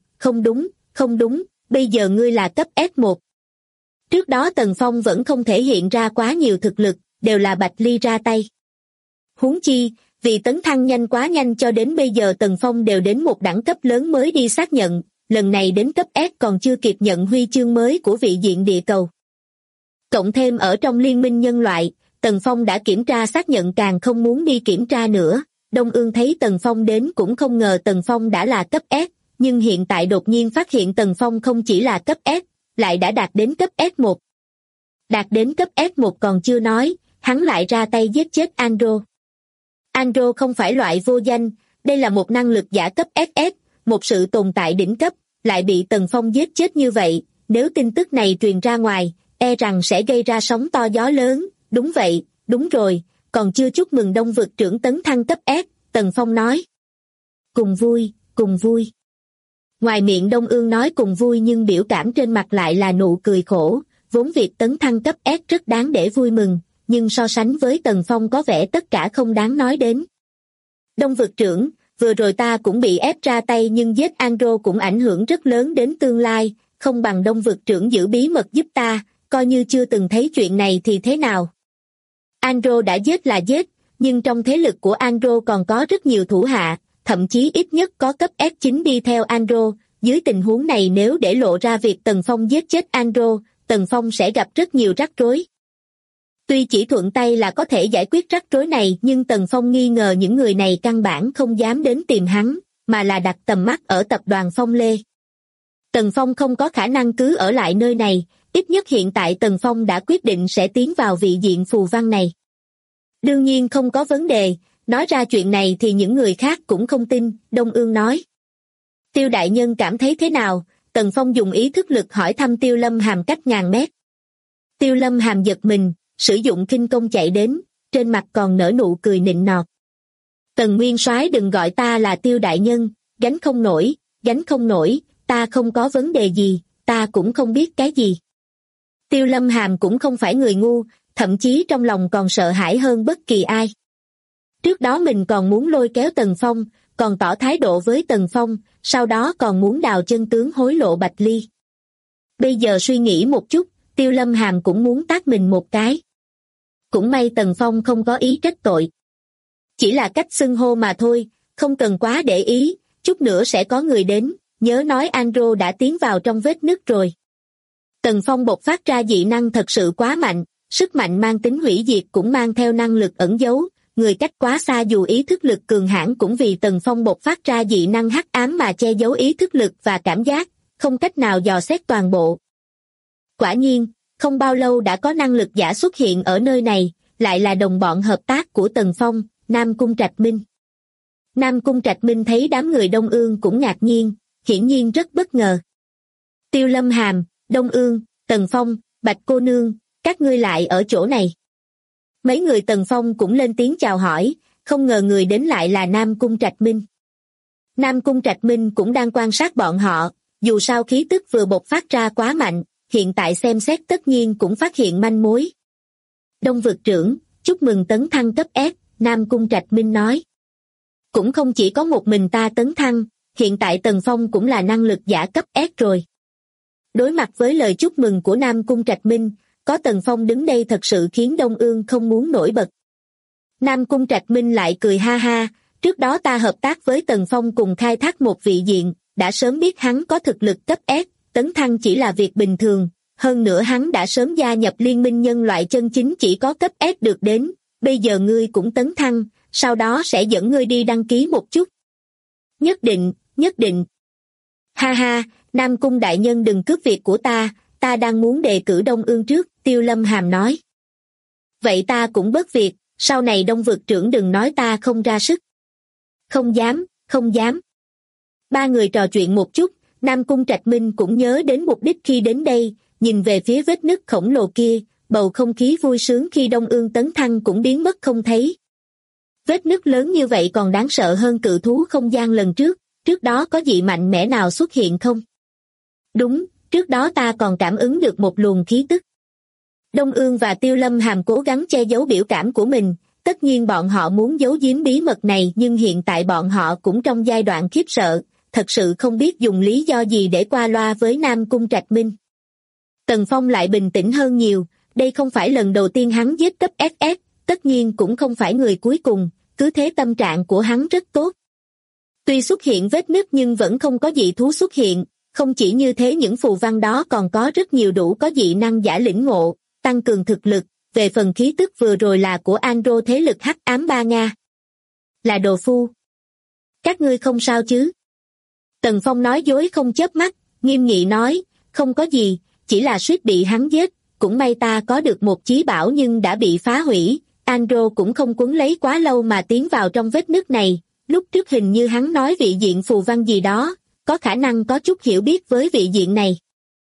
không đúng, bây giờ ngươi là cấp S1. Trước đó Tần Phong vẫn không thể hiện ra quá nhiều thực lực, đều là Bạch Ly ra tay. Huống chi, vì tấn thăng nhanh quá nhanh cho đến bây giờ Tần Phong đều đến một đẳng cấp lớn mới đi xác nhận, lần này đến cấp S còn chưa kịp nhận huy chương mới của vị diện địa cầu. Cộng thêm ở trong liên minh nhân loại, Tần Phong đã kiểm tra xác nhận càng không muốn đi kiểm tra nữa, Đông Ương thấy Tần Phong đến cũng không ngờ Tần Phong đã là cấp S, nhưng hiện tại đột nhiên phát hiện Tần Phong không chỉ là cấp S, lại đã đạt đến cấp S1. Đạt đến cấp S1 còn chưa nói, hắn lại ra tay giết chết Andro. Andro không phải loại vô danh, đây là một năng lực giả cấp SS, một sự tồn tại đỉnh cấp, lại bị Tần Phong giết chết như vậy, nếu tin tức này truyền ra ngoài, e rằng sẽ gây ra sóng to gió lớn. Đúng vậy, đúng rồi, còn chưa chúc mừng Đông vực trưởng tấn thăng cấp S, Tần Phong nói. Cùng vui, cùng vui. Ngoài miệng Đông Ương nói cùng vui nhưng biểu cảm trên mặt lại là nụ cười khổ, vốn việc tấn thăng cấp S rất đáng để vui mừng, nhưng so sánh với Tần Phong có vẻ tất cả không đáng nói đến. Đông vực trưởng, vừa rồi ta cũng bị ép ra tay nhưng giết Andro cũng ảnh hưởng rất lớn đến tương lai, không bằng Đông vực trưởng giữ bí mật giúp ta, coi như chưa từng thấy chuyện này thì thế nào. Andro đã giết là giết, nhưng trong thế lực của Andro còn có rất nhiều thủ hạ, thậm chí ít nhất có cấp S9 đi theo Andro, dưới tình huống này nếu để lộ ra việc Tần Phong giết chết Andro, Tần Phong sẽ gặp rất nhiều rắc rối. Tuy chỉ thuận tay là có thể giải quyết rắc rối này nhưng Tần Phong nghi ngờ những người này căn bản không dám đến tìm hắn, mà là đặt tầm mắt ở tập đoàn Phong Lê. Tần Phong không có khả năng cứ ở lại nơi này, ít nhất hiện tại Tần Phong đã quyết định sẽ tiến vào vị diện phù văn này. Đương nhiên không có vấn đề, nói ra chuyện này thì những người khác cũng không tin, Đông Ương nói. Tiêu đại nhân cảm thấy thế nào? Tần Phong dùng ý thức lực hỏi thăm Tiêu Lâm Hàm cách ngàn mét. Tiêu Lâm Hàm giật mình, sử dụng khinh công chạy đến, trên mặt còn nở nụ cười nịnh nọt. Tần Nguyên Soái đừng gọi ta là Tiêu đại nhân, gánh không nổi, ta không có vấn đề gì, ta cũng không biết cái gì. Tiêu Lâm Hàm cũng không phải người ngu, thậm chí trong lòng còn sợ hãi hơn bất kỳ ai. Trước đó mình còn muốn lôi kéo Tần Phong, còn tỏ thái độ với Tần Phong, sau đó còn muốn đào chân tướng hối lộ Bạch Ly. Bây giờ suy nghĩ một chút, Tiêu Lâm Hàm cũng muốn tát mình một cái. Cũng may Tần Phong không có ý trách tội. Chỉ là cách xưng hô mà thôi, không cần quá để ý, chút nữa sẽ có người đến, nhớ nói Andro đã tiến vào trong vết nứt rồi. Tần Phong bộc phát ra dị năng thật sự quá mạnh, sức mạnh mang tính hủy diệt cũng mang theo năng lực ẩn giấu, người cách quá xa dù ý thức lực cường hãn cũng vì Tần Phong bộc phát ra dị năng hắc ám mà che giấu ý thức lực và cảm giác, không cách nào dò xét toàn bộ. Quả nhiên, không bao lâu đã có năng lực giả xuất hiện ở nơi này, lại là đồng bọn hợp tác của Tần Phong, Nam Cung Trạch Minh. Nam Cung Trạch Minh thấy đám người Đông Ương cũng ngạc nhiên, hiển nhiên rất bất ngờ. Tiêu Lâm Hàm, Đông Ương, Tần Phong, Bạch cô nương, các ngươi lại ở chỗ này. Mấy người Tần Phong cũng lên tiếng chào hỏi, không ngờ người đến lại là Nam Cung Trạch Minh. Nam Cung Trạch Minh cũng đang quan sát bọn họ, dù sao khí tức vừa bộc phát ra quá mạnh, hiện tại xem xét tất nhiên cũng phát hiện manh mối. Đông vực trưởng, chúc mừng tấn thăng cấp S, Nam Cung Trạch Minh nói. Cũng không chỉ có một mình ta tấn thăng, hiện tại Tần Phong cũng là năng lực giả cấp S rồi. Đối mặt với lời chúc mừng của Nam Cung Trạch Minh, có Tần Phong đứng đây thật sự khiến Đông Ương không muốn nổi bật. Nam Cung Trạch Minh lại cười ha ha, trước đó ta hợp tác với Tần Phong cùng khai thác một vị diện, đã sớm biết hắn có thực lực cấp S, tấn thăng chỉ là việc bình thường, hơn nữa hắn đã sớm gia nhập liên minh nhân loại chân chính chỉ có cấp S được đến, bây giờ ngươi cũng tấn thăng, sau đó sẽ dẫn ngươi đi đăng ký một chút. Nhất định, nhất định. Ha ha, Nam Cung đại nhân đừng cướp việc của ta đang muốn đề cử Đông Ương trước, Tiêu Lâm Hàm nói. Vậy ta cũng bớt việc, sau này Đông vực trưởng đừng nói ta không ra sức. Không dám, không dám. Ba người trò chuyện một chút, Nam Cung Trạch Minh cũng nhớ đến mục đích khi đến đây, nhìn về phía vết nứt khổng lồ kia, bầu không khí vui sướng khi Đông Ương tấn thăng cũng biến mất không thấy. Vết nứt lớn như vậy còn đáng sợ hơn cự thú không gian lần trước đó có dị mạnh mẽ nào xuất hiện không? Đúng, trước đó ta còn cảm ứng được một luồng khí tức. Đông Ương và Tiêu Lâm Hàm cố gắng che giấu biểu cảm của mình, tất nhiên bọn họ muốn giấu giếm bí mật này nhưng hiện tại bọn họ cũng trong giai đoạn khiếp sợ, thật sự không biết dùng lý do gì để qua loa với Nam Cung Trạch Minh. Tần Phong lại bình tĩnh hơn nhiều, đây không phải lần đầu tiên hắn giết cấp SS, tất nhiên cũng không phải người cuối cùng, cứ thế tâm trạng của hắn rất tốt. Tuy xuất hiện vết nứt nhưng vẫn không có dị thú xuất hiện, không chỉ như thế những phù văn đó còn có rất nhiều đủ có dị năng giả lĩnh ngộ, tăng cường thực lực, về phần khí tức vừa rồi là của Andro thế lực hắc ám Ba Nga. Là đồ phu. Các ngươi không sao chứ? Tần Phong nói dối không chớp mắt, nghiêm nghị nói, không có gì, chỉ là suýt bị hắn giết, cũng may ta có được một chí bảo nhưng đã bị phá hủy. Andrew cũng không quấn lấy quá lâu mà tiến vào trong vết nứt này, lúc trước hình như hắn nói vị diện phù văn gì đó, có khả năng có chút hiểu biết với vị diện này.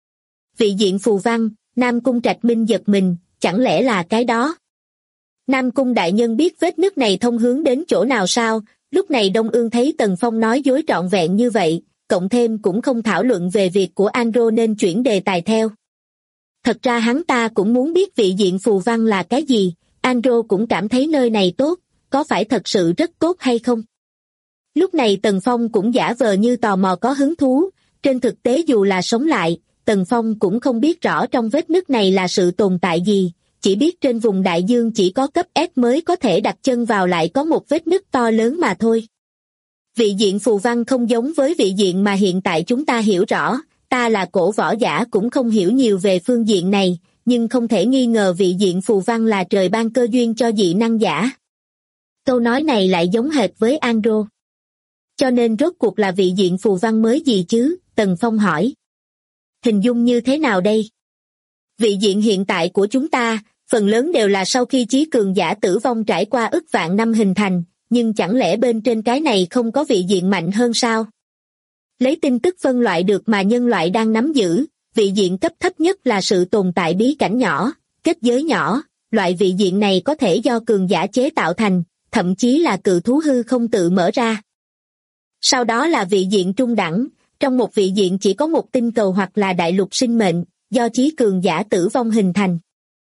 Vị diện phù văn, Nam Cung Trạch Minh giật mình, chẳng lẽ là cái đó? Nam Cung đại nhân biết vết nứt này thông hướng đến chỗ nào sao? Lúc này Đông Ương thấy Tần Phong nói dối trọn vẹn như vậy, cộng thêm cũng không thảo luận về việc của Andrew nên chuyển đề tài theo. Thật ra hắn ta cũng muốn biết vị diện phù văn là cái gì, Andrew cũng cảm thấy nơi này tốt, có phải thật sự rất tốt hay không? Lúc này Tần Phong cũng giả vờ như tò mò có hứng thú, trên thực tế dù là sống lại, Tần Phong cũng không biết rõ trong vết nứt này là sự tồn tại gì, chỉ biết trên vùng đại dương chỉ có cấp S mới có thể đặt chân vào lại có một vết nứt to lớn mà thôi. Vị diện phù văn không giống với vị diện mà hiện tại chúng ta hiểu rõ, ta là cổ võ giả cũng không hiểu nhiều về phương diện này, nhưng không thể nghi ngờ vị diện phù văn là trời ban cơ duyên cho dị năng giả. Câu nói này lại giống hệt với Andrew. Cho nên rốt cuộc là vị diện phù văn mới gì chứ? Tần Phong hỏi. Hình dung như thế nào đây? Vị diện hiện tại của chúng ta, phần lớn đều là sau khi chí cường giả tử vong trải qua ức vạn năm hình thành, nhưng chẳng lẽ bên trên cái này không có vị diện mạnh hơn sao? Lấy tin tức phân loại được mà nhân loại đang nắm giữ, vị diện cấp thấp nhất là sự tồn tại bí cảnh nhỏ, kết giới nhỏ, loại vị diện này có thể do cường giả chế tạo thành, thậm chí là cự thú hư không tự mở ra. Sau đó là vị diện trung đẳng, trong một vị diện chỉ có một tinh cầu hoặc là đại lục sinh mệnh, do chí cường giả tử vong hình thành.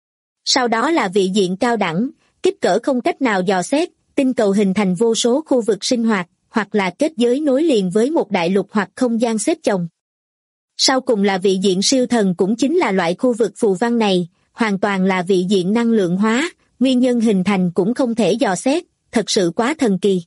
Sau đó là vị diện cao đẳng, kích cỡ không cách nào dò xét, tinh cầu hình thành vô số khu vực sinh hoạt, hoặc là kết giới nối liền với một đại lục hoặc không gian xếp chồng. Sau cùng là vị diện siêu thần cũng chính là loại khu vực phù văn này, hoàn toàn là vị diện năng lượng hóa, nguyên nhân hình thành cũng không thể dò xét, thật sự quá thần kỳ.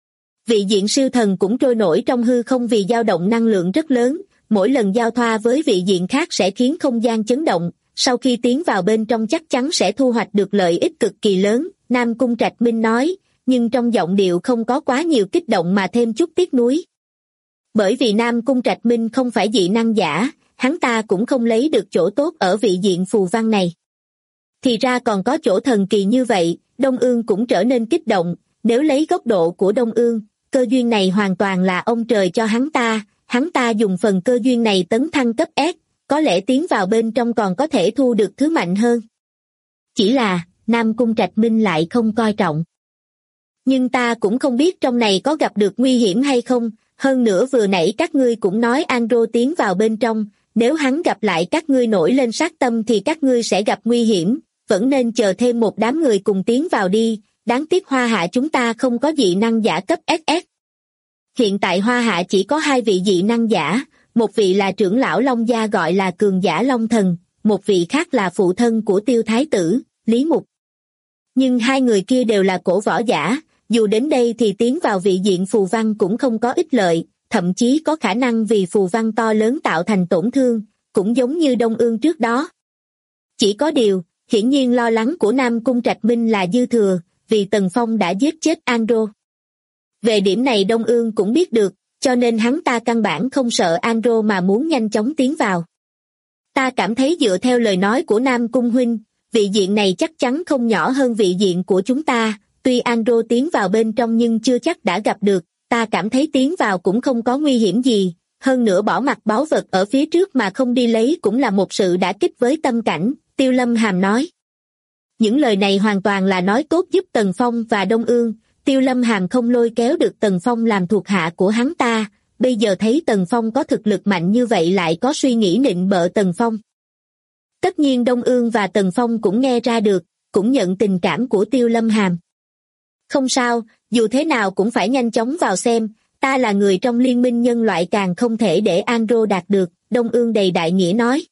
Vị diện siêu thần cũng trôi nổi trong hư không vì dao động năng lượng rất lớn, mỗi lần giao thoa với vị diện khác sẽ khiến không gian chấn động, sau khi tiến vào bên trong chắc chắn sẽ thu hoạch được lợi ích cực kỳ lớn, Nam Cung Trạch Minh nói, nhưng trong giọng điệu không có quá nhiều kích động mà thêm chút tiếc nuối. Bởi vì Nam Cung Trạch Minh không phải dị năng giả, hắn ta cũng không lấy được chỗ tốt ở vị diện phù văn này. Thì ra còn có chỗ thần kỳ như vậy, Đông Ương cũng trở nên kích động, nếu lấy góc độ của Đông Ương, cơ duyên này hoàn toàn là ông trời cho hắn ta dùng phần cơ duyên này tấn thăng cấp S, có lẽ tiến vào bên trong còn có thể thu được thứ mạnh hơn. Chỉ là, Nam Cung Trạch Minh lại không coi trọng. Nhưng ta cũng không biết trong này có gặp được nguy hiểm hay không, hơn nữa vừa nãy các ngươi cũng nói Andrew tiến vào bên trong, nếu hắn gặp lại các ngươi nổi lên sát tâm thì các ngươi sẽ gặp nguy hiểm, vẫn nên chờ thêm một đám người cùng tiến vào đi, đáng tiếc Hoa Hạ chúng ta không có dị năng giả cấp SS. Hiện tại Hoa Hạ chỉ có 2 vị dị năng giả, một vị là trưởng lão Long Gia gọi là cường giả Long Thần, một vị khác là phụ thân của Tiêu Thái Tử, Lý Mục. Nhưng 2 người kia đều là cổ võ giả, dù đến đây thì tiến vào vị diện phù văn cũng không có ích lợi, thậm chí có khả năng vì phù văn to lớn tạo thành tổn thương, cũng giống như Đông Ương trước đó. Chỉ có điều, hiển nhiên lo lắng của Nam Cung Trạch Minh là dư thừa, vì Tần Phong đã giết chết Andrew. Về điểm này Đông Ương cũng biết được, cho nên hắn ta căn bản không sợ Andrew mà muốn nhanh chóng tiến vào. Ta cảm thấy dựa theo lời nói của Nam Cung huynh, vị diện này chắc chắn không nhỏ hơn vị diện của chúng ta, tuy Andrew tiến vào bên trong nhưng chưa chắc đã gặp được, ta cảm thấy tiến vào cũng không có nguy hiểm gì, hơn nữa bỏ mặc báu vật ở phía trước mà không đi lấy cũng là một sự đả kích với tâm cảnh, Tiêu Lâm Hàm nói. Những lời này hoàn toàn là nói tốt giúp Tần Phong và Đông Ương, Tiêu Lâm Hàm không lôi kéo được Tần Phong làm thuộc hạ của hắn ta, bây giờ thấy Tần Phong có thực lực mạnh như vậy lại có suy nghĩ nịnh bợ Tần Phong. Tất nhiên Đông Ương và Tần Phong cũng nghe ra được, cũng nhận tình cảm của Tiêu Lâm Hàm. Không sao, dù thế nào cũng phải nhanh chóng vào xem, ta là người trong liên minh nhân loại càng không thể để Andrew đạt được, Đông Ương đầy đại nghĩa nói.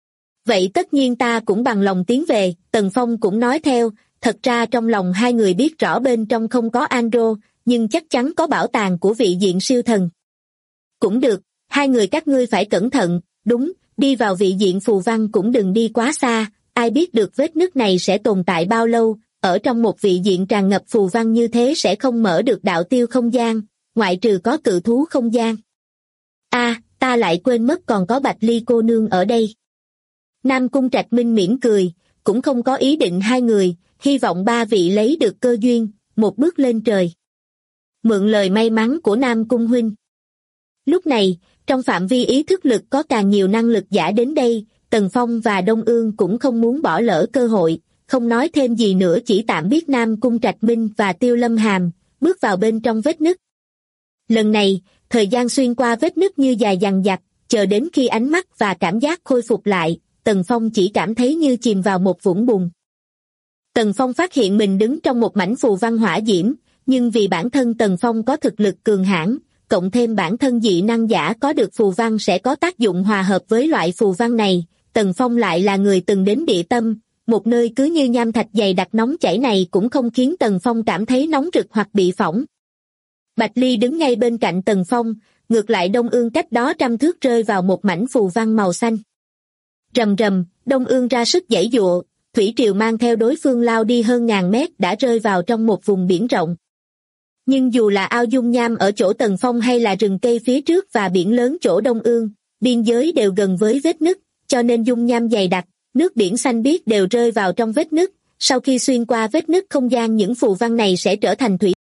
Vậy tất nhiên ta cũng bằng lòng tiến về, Tần Phong cũng nói theo, thật ra trong lòng 2 người biết rõ bên trong không có Andrew, nhưng chắc chắn có bảo tàng của vị diện siêu thần. Cũng được, 2 người các ngươi phải cẩn thận, đúng, đi vào vị diện phù văn cũng đừng đi quá xa, ai biết được vết nứt này sẽ tồn tại bao lâu, ở trong một vị diện tràn ngập phù văn như thế sẽ không mở được đạo tiêu không gian, ngoại trừ có cự thú không gian. Ta lại quên mất còn có Bạch Ly cô nương ở đây. Nam Cung Trạch Minh mỉm cười, cũng không có ý định hai người, hy vọng ba vị lấy được cơ duyên, một bước lên trời. Mượn lời may mắn của Nam Cung huynh. Lúc này, trong phạm vi ý thức lực có càng nhiều năng lực giả đến đây, Tần Phong và Đông Ương cũng không muốn bỏ lỡ cơ hội, không nói thêm gì nữa, chỉ tạm biết Nam Cung Trạch Minh và Tiêu Lâm Hàm, bước vào bên trong vết nứt. Lần này, thời gian xuyên qua vết nứt như dài dằng dặc, chờ đến khi ánh mắt và cảm giác khôi phục lại, Tần Phong chỉ cảm thấy như chìm vào một vũng bùn. Tần Phong phát hiện mình đứng trong một mảnh phù văn hỏa diễm, nhưng vì bản thân Tần Phong có thực lực cường hãn, cộng thêm bản thân dị năng giả có được phù văn sẽ có tác dụng hòa hợp với loại phù văn này, Tần Phong lại là người từng đến địa tâm, một nơi cứ như nham thạch dày đặc nóng chảy này cũng không khiến Tần Phong cảm thấy nóng rực hoặc bị phỏng. Bạch Ly đứng ngay bên cạnh Tần Phong, ngược lại Đông Ương cách đó 100 thước rơi vào một mảnh phù văn màu xanh. Rầm rầm, Đông Ương ra sức giãy giụa, thủy triều mang theo đối phương lao đi hơn ngàn mét đã rơi vào trong một vùng biển rộng. Nhưng dù là ao dung nham ở chỗ Tần Phong hay là rừng cây phía trước và biển lớn chỗ Đông Ương, biên giới đều gần với vết nứt, cho nên dung nham dày đặc, nước biển xanh biếc đều rơi vào trong vết nứt, sau khi xuyên qua vết nứt không gian những phù văn này sẽ trở thành thủy.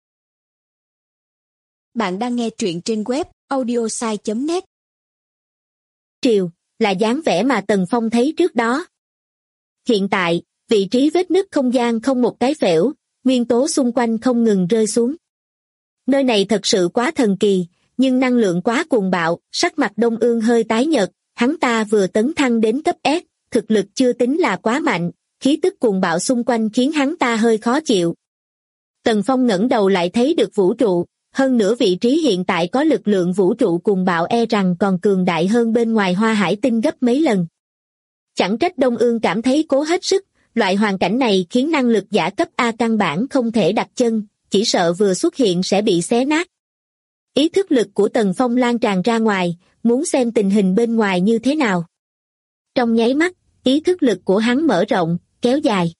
Bạn đang nghe truyện trên web audiosai.net. Triều, là dáng vẻ mà Tần Phong thấy trước đó. Hiện tại, vị trí vết nứt không gian không một cái phễu, nguyên tố xung quanh không ngừng rơi xuống. Nơi này thật sự quá thần kỳ, nhưng năng lượng quá cuồng bạo, sắc mặt Đông Ương hơi tái nhợt, hắn ta vừa tấn thăng đến cấp S, thực lực chưa tính là quá mạnh, khí tức cuồng bạo xung quanh khiến hắn ta hơi khó chịu. Tần Phong ngẩng đầu lại thấy được vũ trụ, hơn nữa vị trí hiện tại có lực lượng vũ trụ cuồng bạo e rằng còn cường đại hơn bên ngoài Hoa Hải Tinh gấp mấy lần. Chẳng trách Đông Ương cảm thấy cố hết sức, loại hoàn cảnh này khiến năng lực giả cấp A căn bản không thể đặt chân, chỉ sợ vừa xuất hiện sẽ bị xé nát. Ý thức lực của Tần Phong lan tràn ra ngoài, muốn xem tình hình bên ngoài như thế nào. Trong nháy mắt, ý thức lực của hắn mở rộng, kéo dài.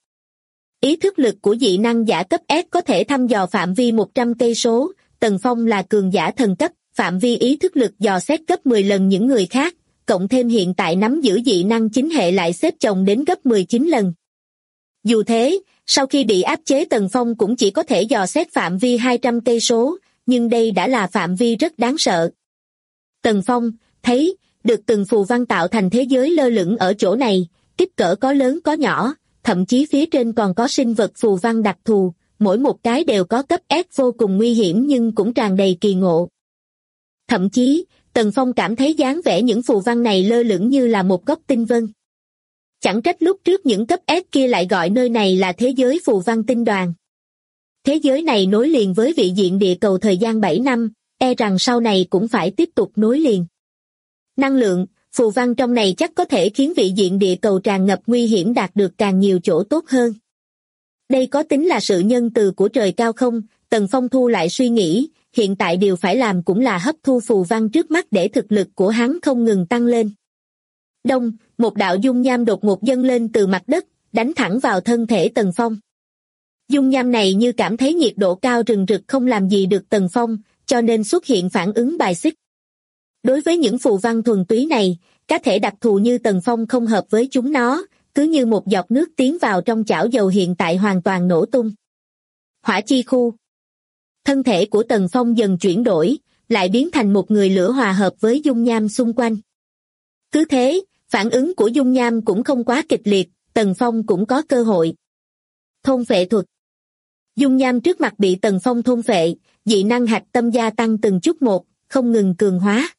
Ý thức lực của dị năng giả cấp S có thể thăm dò phạm vi 100 cây số, Tần Phong là cường giả thần cấp, phạm vi ý thức lực dò xét gấp 10 lần những người khác, cộng thêm hiện tại nắm giữ dị năng chính hệ lại xếp chồng đến gấp 19 lần. Dù thế, sau khi bị áp chế Tần Phong cũng chỉ có thể dò xét phạm vi 200 cây số, nhưng đây đã là phạm vi rất đáng sợ. Tần Phong thấy được từng phù văn tạo thành thế giới lơ lửng ở chỗ này, kích cỡ có lớn có nhỏ, thậm chí phía trên còn có sinh vật phù văn đặc thù, mỗi một cái đều có cấp S vô cùng nguy hiểm nhưng cũng tràn đầy kỳ ngộ. Thậm chí, Tần Phong cảm thấy dáng vẻ những phù văn này lơ lửng như là một góc tinh vân. Chẳng trách lúc trước những cấp S kia lại gọi nơi này là thế giới phù văn tinh đoàn. Thế giới này nối liền với vị diện địa cầu thời gian 7 năm, e rằng sau này cũng phải tiếp tục nối liền. Năng lượng, phù văn trong này chắc có thể khiến vị diện địa cầu tràn ngập nguy hiểm đạt được càng nhiều chỗ tốt hơn. Đây có tính là sự nhân từ của trời cao không? Tần Phong thu lại suy nghĩ, hiện tại điều phải làm cũng là hấp thu phù văn trước mắt để thực lực của hắn không ngừng tăng lên. Đông, một đạo dung nham đột ngột dâng lên từ mặt đất, đánh thẳng vào thân thể Tần Phong. Dung nham này như cảm thấy nhiệt độ cao rừng rực không làm gì được Tần Phong, cho nên xuất hiện phản ứng bài xích. Đối với những phù văn thuần túy này, cá thể đặc thù như Tần Phong không hợp với chúng nó, cứ như một giọt nước tiến vào trong chảo dầu hiện tại hoàn toàn nổ tung. Hỏa chi khu. Thân thể của Tần Phong dần chuyển đổi, lại biến thành một người lửa hòa hợp với dung nham xung quanh. Cứ thế, phản ứng của dung nham cũng không quá kịch liệt, Tần Phong cũng có cơ hội. Thôn phệ thuật. Dung nham trước mặt bị Tần Phong thôn phệ, dị năng hạch tâm gia tăng từng chút một, không ngừng cường hóa.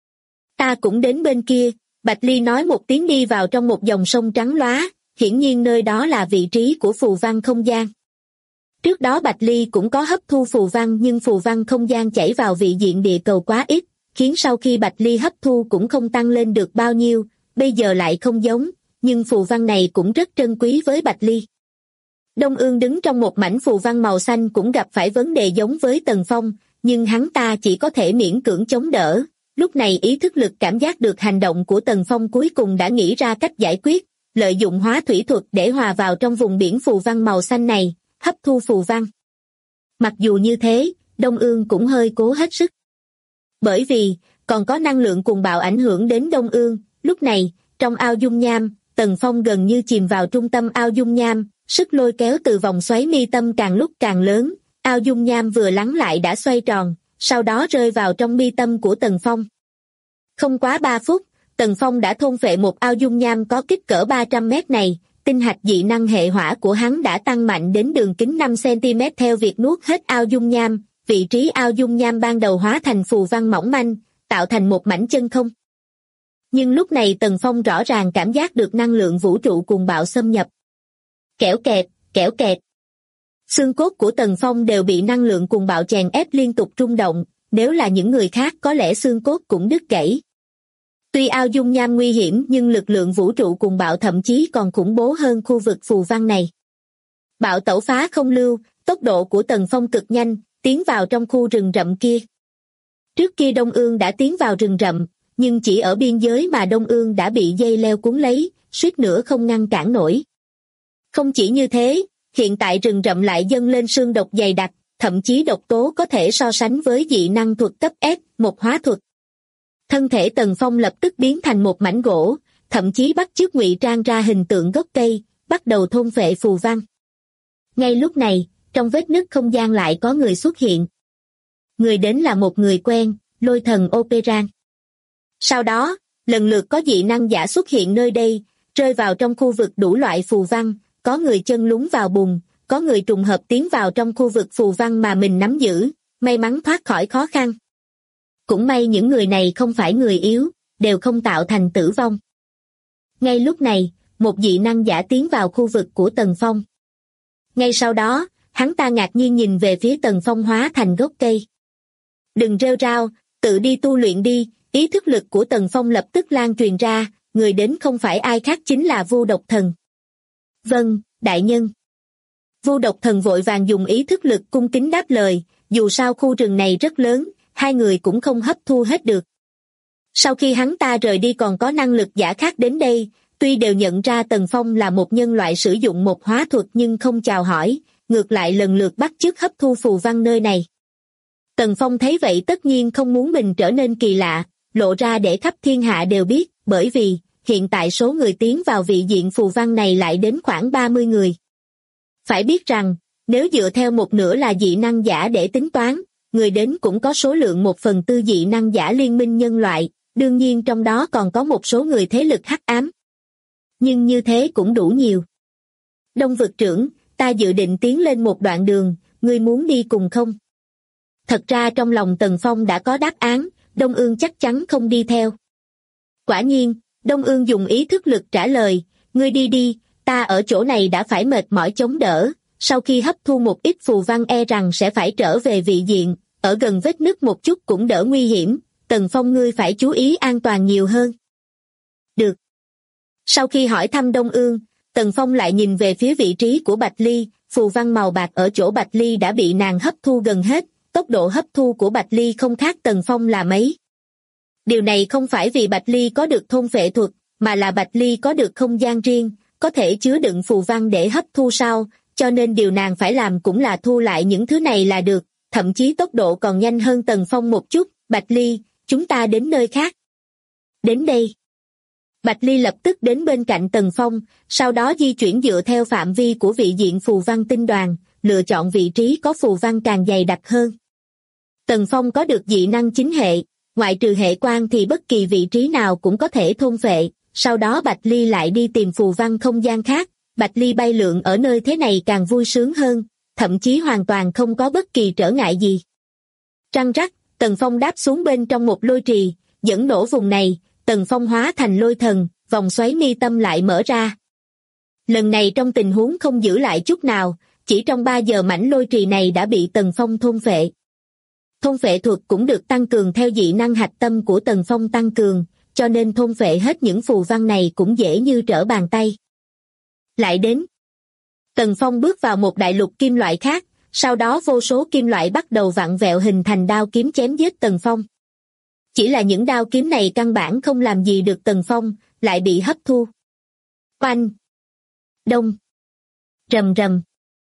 Ta cũng đến bên kia, Bạch Ly nói một tiếng đi vào trong một dòng sông trắng lóa, hiển nhiên nơi đó là vị trí của phù văn không gian. Trước đó Bạch Ly cũng có hấp thu phù văn nhưng phù văn không gian chảy vào vị diện địa cầu quá ít, khiến sau khi Bạch Ly hấp thu cũng không tăng lên được bao nhiêu, bây giờ lại không giống, nhưng phù văn này cũng rất trân quý với Bạch Ly. Đông Ương đứng trong một mảnh phù văn màu xanh cũng gặp phải vấn đề giống với Tần Phong, nhưng hắn ta chỉ có thể miễn cưỡng chống đỡ. Lúc này ý thức lực cảm giác được hành động của Tần Phong cuối cùng đã nghĩ ra cách giải quyết, lợi dụng hóa thủy thuật để hòa vào trong vùng biển phù văn màu xanh này, hấp thu phù văn. Mặc dù như thế, Đông Ương cũng hơi cố hết sức. Bởi vì, còn có năng lượng cuồng bạo ảnh hưởng đến Đông Ương. Lúc này, trong ao dung nham, Tần Phong gần như chìm vào trung tâm ao dung nham, sức lôi kéo từ vòng xoáy mi tâm càng lúc càng lớn, ao dung nham vừa lắng lại đã xoay tròn, sau đó rơi vào trong mi tâm của Tần Phong. Không quá 3 phút, Tần Phong đã thôn phệ một ao dung nham có kích cỡ 300 mét này, tinh hạch dị năng hệ hỏa của hắn đã tăng mạnh đến đường kính 5 cm theo việc nuốt hết ao dung nham, vị trí ao dung nham ban đầu hóa thành phù văn mỏng manh, tạo thành một mảnh chân không. Nhưng lúc này Tần Phong rõ ràng cảm giác được năng lượng vũ trụ cuồng bạo xâm nhập. Kẽo kẹt, kẽo kẹt. Xương cốt của Tần Phong đều bị năng lượng cuồng bạo chèn ép liên tục rung động, nếu là những người khác có lẽ xương cốt cũng đứt gãy. Tuy ao dung nham nguy hiểm nhưng lực lượng vũ trụ cuồng bạo thậm chí còn khủng bố hơn khu vực phù văn này. Bạo tẩu phá không lưu, tốc độ của Tần Phong cực nhanh, tiến vào trong khu rừng rậm kia. Trước kia Đông Ương đã tiến vào rừng rậm, nhưng chỉ ở biên giới mà Đông Ương đã bị dây leo cuốn lấy, suýt nữa không ngăn cản nổi. Không chỉ như thế, hiện tại rừng rậm lại dâng lên sương độc dày đặc, thậm chí độc tố có thể so sánh với dị năng thuật cấp S, một hóa thuật. Thân thể Tần Phong lập tức biến thành một mảnh gỗ, thậm chí bắt chước ngụy trang ra hình tượng gốc cây, bắt đầu thôn phệ phù văn. Ngay lúc này, trong vết nứt không gian lại có người xuất hiện. Người đến là một người quen, Lôi Thần Operan. Sau đó, lần lượt có dị năng giả xuất hiện nơi đây, rơi vào trong khu vực đủ loại phù văn, có người chân lún vào bùn, có người trùng hợp tiến vào trong khu vực phù văn mà mình nắm giữ, may mắn thoát khỏi khó khăn. Cũng may những người này không phải người yếu, đều không tạo thành tử vong. Ngay lúc này, một dị năng giả tiến vào khu vực của Tần Phong. Ngay sau đó, hắn ta ngạc nhiên nhìn về phía Tần Phong hóa thành gốc cây. Đừng rêu rao, tự đi tu luyện đi, ý thức lực của Tần Phong lập tức lan truyền ra, người đến không phải ai khác chính là Vu Độc Thần. Vâng, đại nhân. Vu Độc Thần vội vàng dùng ý thức lực cung kính đáp lời, dù sao khu rừng này rất lớn, hai người cũng không hấp thu hết được. Sau khi hắn ta rời đi còn có năng lực giả khác đến đây, tuy đều nhận ra Tần Phong là một nhân loại sử dụng một hóa thuật nhưng không chào hỏi, ngược lại lần lượt bắt chước hấp thu phù văn nơi này. Tần Phong thấy vậy tất nhiên không muốn mình trở nên kỳ lạ, lộ ra để khắp thiên hạ đều biết, bởi vì hiện tại số người tiến vào vị diện phù văn này lại đến khoảng 30 người. Phải biết rằng, nếu dựa theo một nửa là dị năng giả để tính toán, người đến cũng có số lượng 1/4 dị năng giả liên minh nhân loại, đương nhiên trong đó còn có một số người thế lực hắc ám. Nhưng như thế cũng đủ nhiều. Đông vực trưởng, ta dự định tiến lên một đoạn đường, ngươi muốn đi cùng không? Thật ra trong lòng Tần Phong đã có đáp án, Đông Ương chắc chắn không đi theo. Quả nhiên, Đông Ương dùng ý thức lực trả lời, ngươi đi đi, ta ở chỗ này đã phải mệt mỏi chống đỡ, sau khi hấp thu một ít phù văn e rằng sẽ phải trở về vị diện, ở gần vết nứt một chút cũng đỡ nguy hiểm, Tần Phong ngươi phải chú ý an toàn nhiều hơn. Được. Sau khi hỏi thăm Đông Ương, Tần Phong lại nhìn về phía vị trí của Bạch Ly, phù văn màu bạc ở chỗ Bạch Ly đã bị nàng hấp thu gần hết, tốc độ hấp thu của Bạch Ly không khác Tần Phong là mấy. Điều này không phải vì Bạch Ly có được thôn phệ thuật, mà là Bạch Ly có được không gian riêng, có thể chứa đựng phù văn để hấp thu sau, cho nên điều nàng phải làm cũng là thu lại những thứ này là được, thậm chí tốc độ còn nhanh hơn Tần Phong một chút. Bạch Ly, chúng ta đến nơi khác. Đến đây. Bạch Ly lập tức đến bên cạnh Tần Phong, sau đó di chuyển dựa theo phạm vi của vị diện phù văn tinh đoàn, lựa chọn vị trí có phù văn càng dày đặc hơn. Tần Phong có được dị năng chính hệ, ngoại trừ hệ quang thì bất kỳ vị trí nào cũng có thể thôn phệ, sau đó Bạch Ly lại đi tìm phù văn không gian khác, Bạch Ly bay lượn ở nơi thế này càng vui sướng hơn, thậm chí hoàn toàn không có bất kỳ trở ngại gì. Trăng rắc, Tần Phong đáp xuống bên trong một lôi trì, dẫn nổ vùng này, Tần Phong hóa thành lôi thần, vòng xoáy mi tâm lại mở ra. Lần này trong tình huống không giữ lại chút nào, chỉ trong 3 giờ mảnh lôi trì này đã bị Tần Phong thôn phệ. Thôn phệ thuật cũng được tăng cường theo dị năng hạch tâm của Tần Phong tăng cường, cho nên thôn phệ hết những phù văn này cũng dễ như trở bàn tay. Lại đến. Tần Phong bước vào một đại lục kim loại khác, sau đó vô số kim loại bắt đầu vặn vẹo hình thành đao kiếm chém giết Tần Phong. Chỉ là những đao kiếm này căn bản không làm gì được Tần Phong, lại bị hấp thu. Oanh! Đông! Rầm rầm!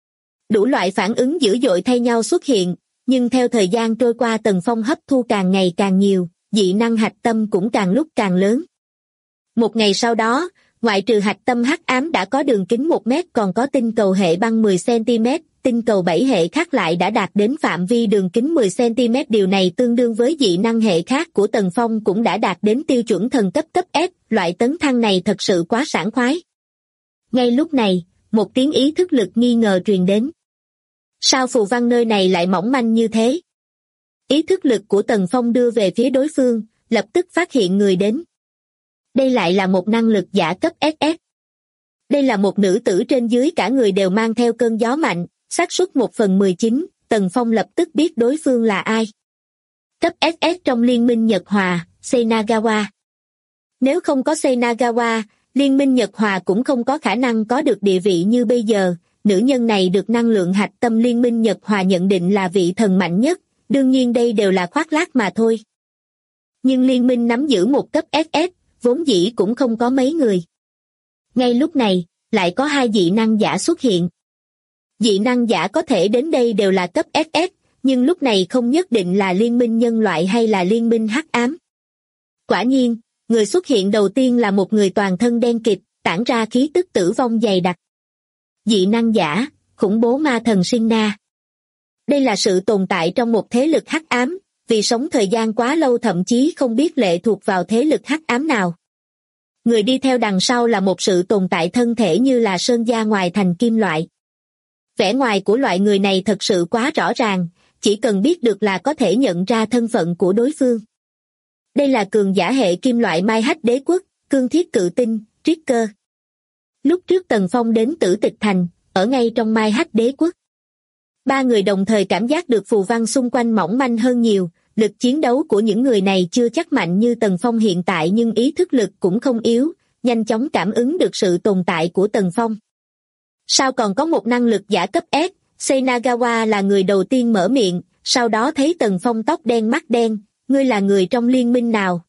Đủ loại phản ứng dữ dội thay nhau xuất hiện, nhưng theo thời gian trôi qua Tần Phong hấp thu càng ngày càng nhiều, dị năng hạch tâm cũng càng lúc càng lớn. Một ngày sau đó, ngoại trừ hạch tâm hắc ám đã có đường kính 1 mét, còn có tinh cầu hệ băng 10 cm, tinh cầu 7 hệ khác lại đã đạt đến phạm vi đường kính 10 cm. Điều này tương đương với dị năng hệ khác của Tần Phong cũng đã đạt đến tiêu chuẩn thần cấp cấp S, loại tấn thăng này thật sự quá sảng khoái. Ngay lúc này, một tiếng ý thức lực nghi ngờ truyền đến. Sao phù văn nơi này lại mỏng manh như thế? Ý thức lực của Tần Phong đưa về phía đối phương, lập tức phát hiện người đến. Đây lại là một năng lực giả cấp SS. Đây là một nữ tử trên dưới cả người đều mang theo cơn gió mạnh, xác suất 1/19, Tần Phong lập tức biết đối phương là ai. Cấp SS trong Liên minh Nhật Hòa, Senagawa. Nếu không có Senagawa, Liên minh Nhật Hòa cũng không có khả năng có được địa vị như bây giờ. Nữ nhân này được năng lượng hạch tâm Liên minh Nhật Hòa nhận định là vị thần mạnh nhất, đương nhiên đây đều là khoác lác mà thôi. Nhưng liên minh nắm giữ một cấp SS, vốn dĩ cũng không có mấy người. Ngay lúc này, lại có 2 dị năng giả xuất hiện. Dị năng giả có thể đến đây đều là cấp SS, nhưng lúc này không nhất định là liên minh nhân loại hay là liên minh hắc ám. Quả nhiên, người xuất hiện đầu tiên là một người toàn thân đen kịt, tản ra khí tức tử vong dày đặc. Dị năng giả, khủng bố ma thần Shinna. Đây là sự tồn tại trong một thế lực hắc ám, vì sống thời gian quá lâu thậm chí không biết lệ thuộc vào thế lực hắc ám nào. Người đi theo đằng sau là một sự tồn tại thân thể như là sơn da ngoài thành kim loại. Vẻ ngoài của loại người này thật sự quá rõ ràng, chỉ cần biết được là có thể nhận ra thân phận của đối phương. Đây là cường giả hệ kim loại Mai Hách Đế Quốc, cương thiết cự tinh, Tricker. Lúc trước Tần Phong đến Tử Tịch Thành, ở ngay trong Mai Hách Đế Quốc. 3 người đồng thời cảm giác được phù văn xung quanh mỏng manh hơn nhiều, lực chiến đấu của những người này chưa chắc mạnh như Tần Phong hiện tại nhưng ý thức lực cũng không yếu, nhanh chóng cảm ứng được sự tồn tại của Tần Phong. Sao còn có một năng lực giả cấp S, Senagawa là người đầu tiên mở miệng, sau đó thấy Tần Phong tóc đen mắt đen, ngươi là người trong liên minh nào?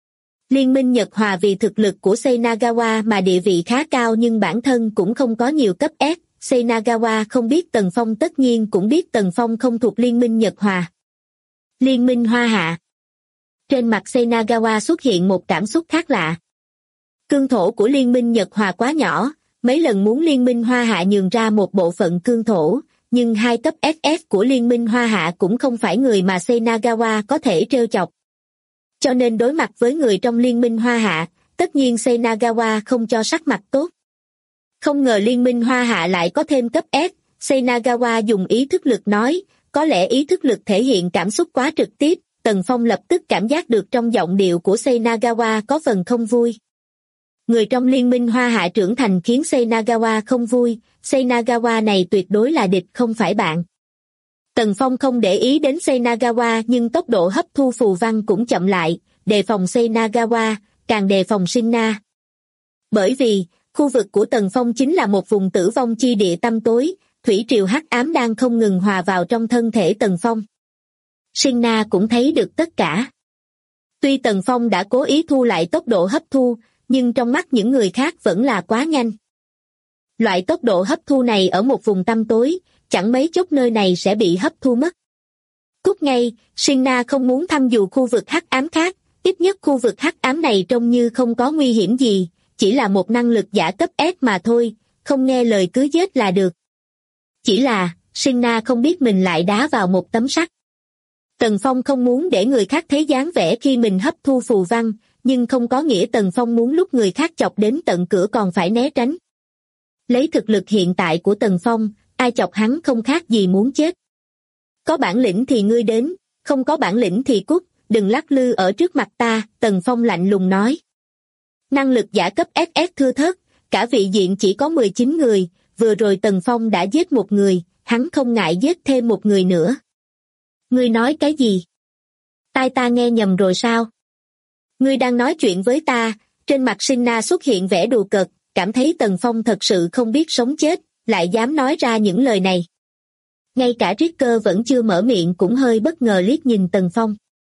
Liên minh Nhật Hòa vì thực lực của Senagawa mà địa vị khá cao nhưng bản thân cũng không có nhiều cấp S. Senagawa không biết Tần Phong tất nhiên cũng biết Tần Phong không thuộc Liên minh Nhật Hòa. Liên minh Hoa Hạ. Trên mặt Senagawa xuất hiện một cảm xúc khác lạ. Cương thổ của Liên minh Nhật Hòa quá nhỏ, mấy lần muốn Liên minh Hoa Hạ nhường ra một bộ phận cương thổ, nhưng 2 cấp SS của Liên minh Hoa Hạ cũng không phải người mà Senagawa có thể trêu chọc. Cho nên đối mặt với người trong Liên minh Hoa Hạ, tất nhiên Senagawa không cho sắc mặt tốt. Không ngờ Liên minh Hoa Hạ lại có thêm cấp S, Senagawa dùng ý thức lực nói, có lẽ ý thức lực thể hiện cảm xúc quá trực tiếp, Tần Phong lập tức cảm giác được trong giọng điệu của Senagawa có phần không vui. Người trong Liên minh Hoa Hạ trưởng thành khiến Senagawa không vui, Senagawa này tuyệt đối là địch không phải bạn. Tần Phong không để ý đến Senagawa nhưng tốc độ hấp thu phù văn cũng chậm lại, đề phòng Senagawa, càng đề phòng Shinna. Bởi vì, khu vực của Tần Phong chính là một vùng tử vong chi địa tăm tối, thủy triều hắc ám đang không ngừng hòa vào trong thân thể Tần Phong. Shinna cũng thấy được tất cả. Tuy Tần Phong đã cố ý thu lại tốc độ hấp thu, nhưng trong mắt những người khác vẫn là quá nhanh. Loại tốc độ hấp thu này ở một vùng tăm tối, chẳng mấy chốc nơi này sẽ bị hấp thu mất. Cút ngay, Shinna không muốn thăm dò khu vực hắc ám khác, ít nhất khu vực hắc ám này trông như không có nguy hiểm gì, chỉ là một năng lực giả cấp S mà thôi, không nghe lời cứ giết là được. Chỉ là, Shinna không biết mình lại đá vào một tấm sắt. Tần Phong không muốn để người khác thấy dáng vẻ khi mình hấp thu phù văn, nhưng không có nghĩa Tần Phong muốn lúc người khác chọc đến tận cửa còn phải né tránh. Lấy thực lực hiện tại của Tần Phong, ai chọc hắn không khác gì muốn chết. Có bản lĩnh thì ngươi đến, không có bản lĩnh thì cút, đừng lắc lư ở trước mặt ta, Tần Phong lạnh lùng nói. Năng lực giả cấp SS thưa thớt, cả vị diện chỉ có 19 người, vừa rồi Tần Phong đã giết một người, hắn không ngại giết thêm một người nữa. Ngươi nói cái gì? Tai ta nghe nhầm rồi sao? Ngươi đang nói chuyện với ta, trên mặt Shinna xuất hiện vẻ đùa cợt, cảm thấy Tần Phong thật sự không biết sống chết, lại dám nói ra những lời này. Ngay cả Ricker vẫn chưa mở miệng cũng hơi bất ngờ liếc nhìn Tần Phong.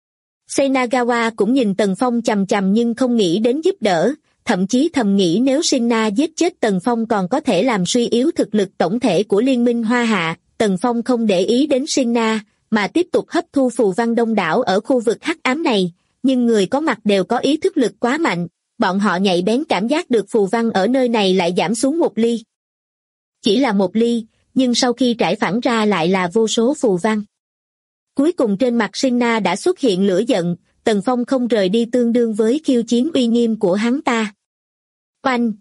Senagawa cũng nhìn Tần Phong chằm chằm nhưng không nghĩ đến giúp đỡ, thậm chí thầm nghĩ nếu Shinna giết chết Tần Phong còn có thể làm suy yếu thực lực tổng thể của Liên minh Hoa Hạ. Tần Phong không để ý đến Shinna, mà tiếp tục hấp thu phù văn đông đảo ở khu vực hắc ám này, nhưng người có mặt đều có ý thức lực quá mạnh, bọn họ nhạy bén cảm giác được phù văn ở nơi này lại giảm xuống 1 ly. Chỉ là 1 ly, nhưng sau khi trải phẳng ra lại là vô số phù văn. Cuối cùng trên mặt Sinna đã xuất hiện lửa giận, Tần Phong không rời đi tương đương với khiêu chiến uy nghiêm của hắn ta. Oanh!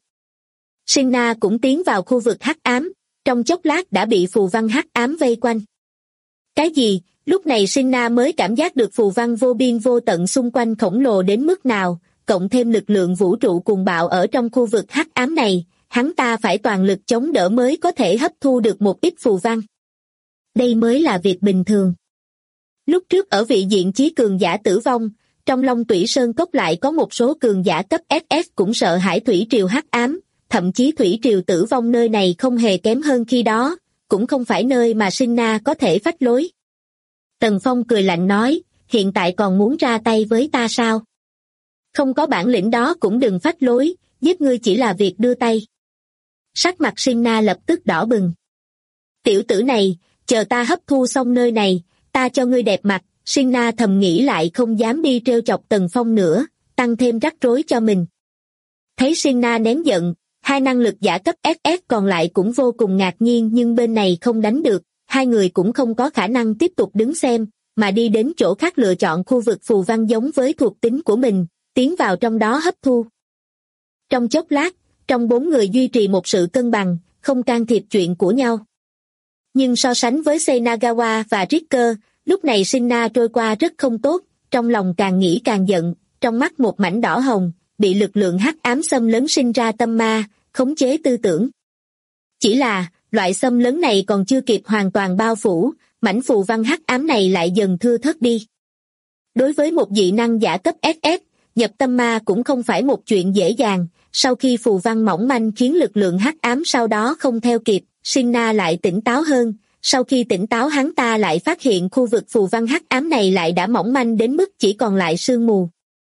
Sinna cũng tiến vào khu vực hắc ám, trong chốc lát đã bị phù văn hắc ám vây quanh. Cái gì? Lúc này Sinna mới cảm giác được phù văn vô biên vô tận xung quanh khổng lồ đến mức nào, cộng thêm lực lượng vũ trụ cuồng bạo ở trong khu vực hắc ám này, hắn ta phải toàn lực chống đỡ mới có thể hấp thu được một ít phù văn. Đây mới là việc bình thường. Lúc trước ở vị diện chí cường giả tử vong, trong Long Tủy Sơn Cốc lại có một số cường giả cấp SS cũng sợ hãi thủy triều hắc ám, thậm chí thủy triều tử vong nơi này không hề kém hơn khi đó, cũng không phải nơi mà Sinna có thể phách lối. Tần Phong cười lạnh nói, hiện tại còn muốn ra tay với ta sao? Không có bản lĩnh đó cũng đừng phách lối, giết ngươi chỉ là việc đưa tay. Sắc mặt Sinna lập tức đỏ bừng. Tiểu tử này, chờ ta hấp thu xong nơi này, ta cho ngươi đẹp mặt. Sinna thầm nghĩ lại không dám đi trêu chọc Tần Phong nữa, tăng thêm rắc rối cho mình. Thấy Sinna nén giận, hai năng lực giả cấp SS còn lại cũng vô cùng ngạc nhiên nhưng bên này không đánh được, hai người cũng không có khả năng tiếp tục đứng xem, mà đi đến chỗ khác lựa chọn khu vực phù văn giống với thuộc tính của mình, tiến vào trong đó hấp thu. Trong chốc lát, trong 4 người duy trì một sự cân bằng, không can thiệp chuyện của nhau. Nhưng so sánh với Seinagawa và Ricker, lúc này Sinna trôi qua rất không tốt, trong lòng càng nghĩ càng giận, trong mắt một mảnh đỏ hồng, bị lực lượng hắc ám xâm lấn sinh ra tâm ma, khống chế tư tưởng. Chỉ là, loại xâm lấn này còn chưa kịp hoàn toàn bao phủ, mảnh phù văn hắc ám này lại dần thưa thớt đi. Đối với một dị năng giả cấp SS, nhập tâm ma cũng không phải một chuyện dễ dàng, sau khi phù văn mỏng manh khiến lực lượng hắc ám sau đó không theo kịp, Sinna lại tỉnh táo hơn, sau khi tỉnh táo hắn ta lại phát hiện khu vực phù văn hắc ám này lại đã mỏng manh đến mức chỉ còn lại sương mù.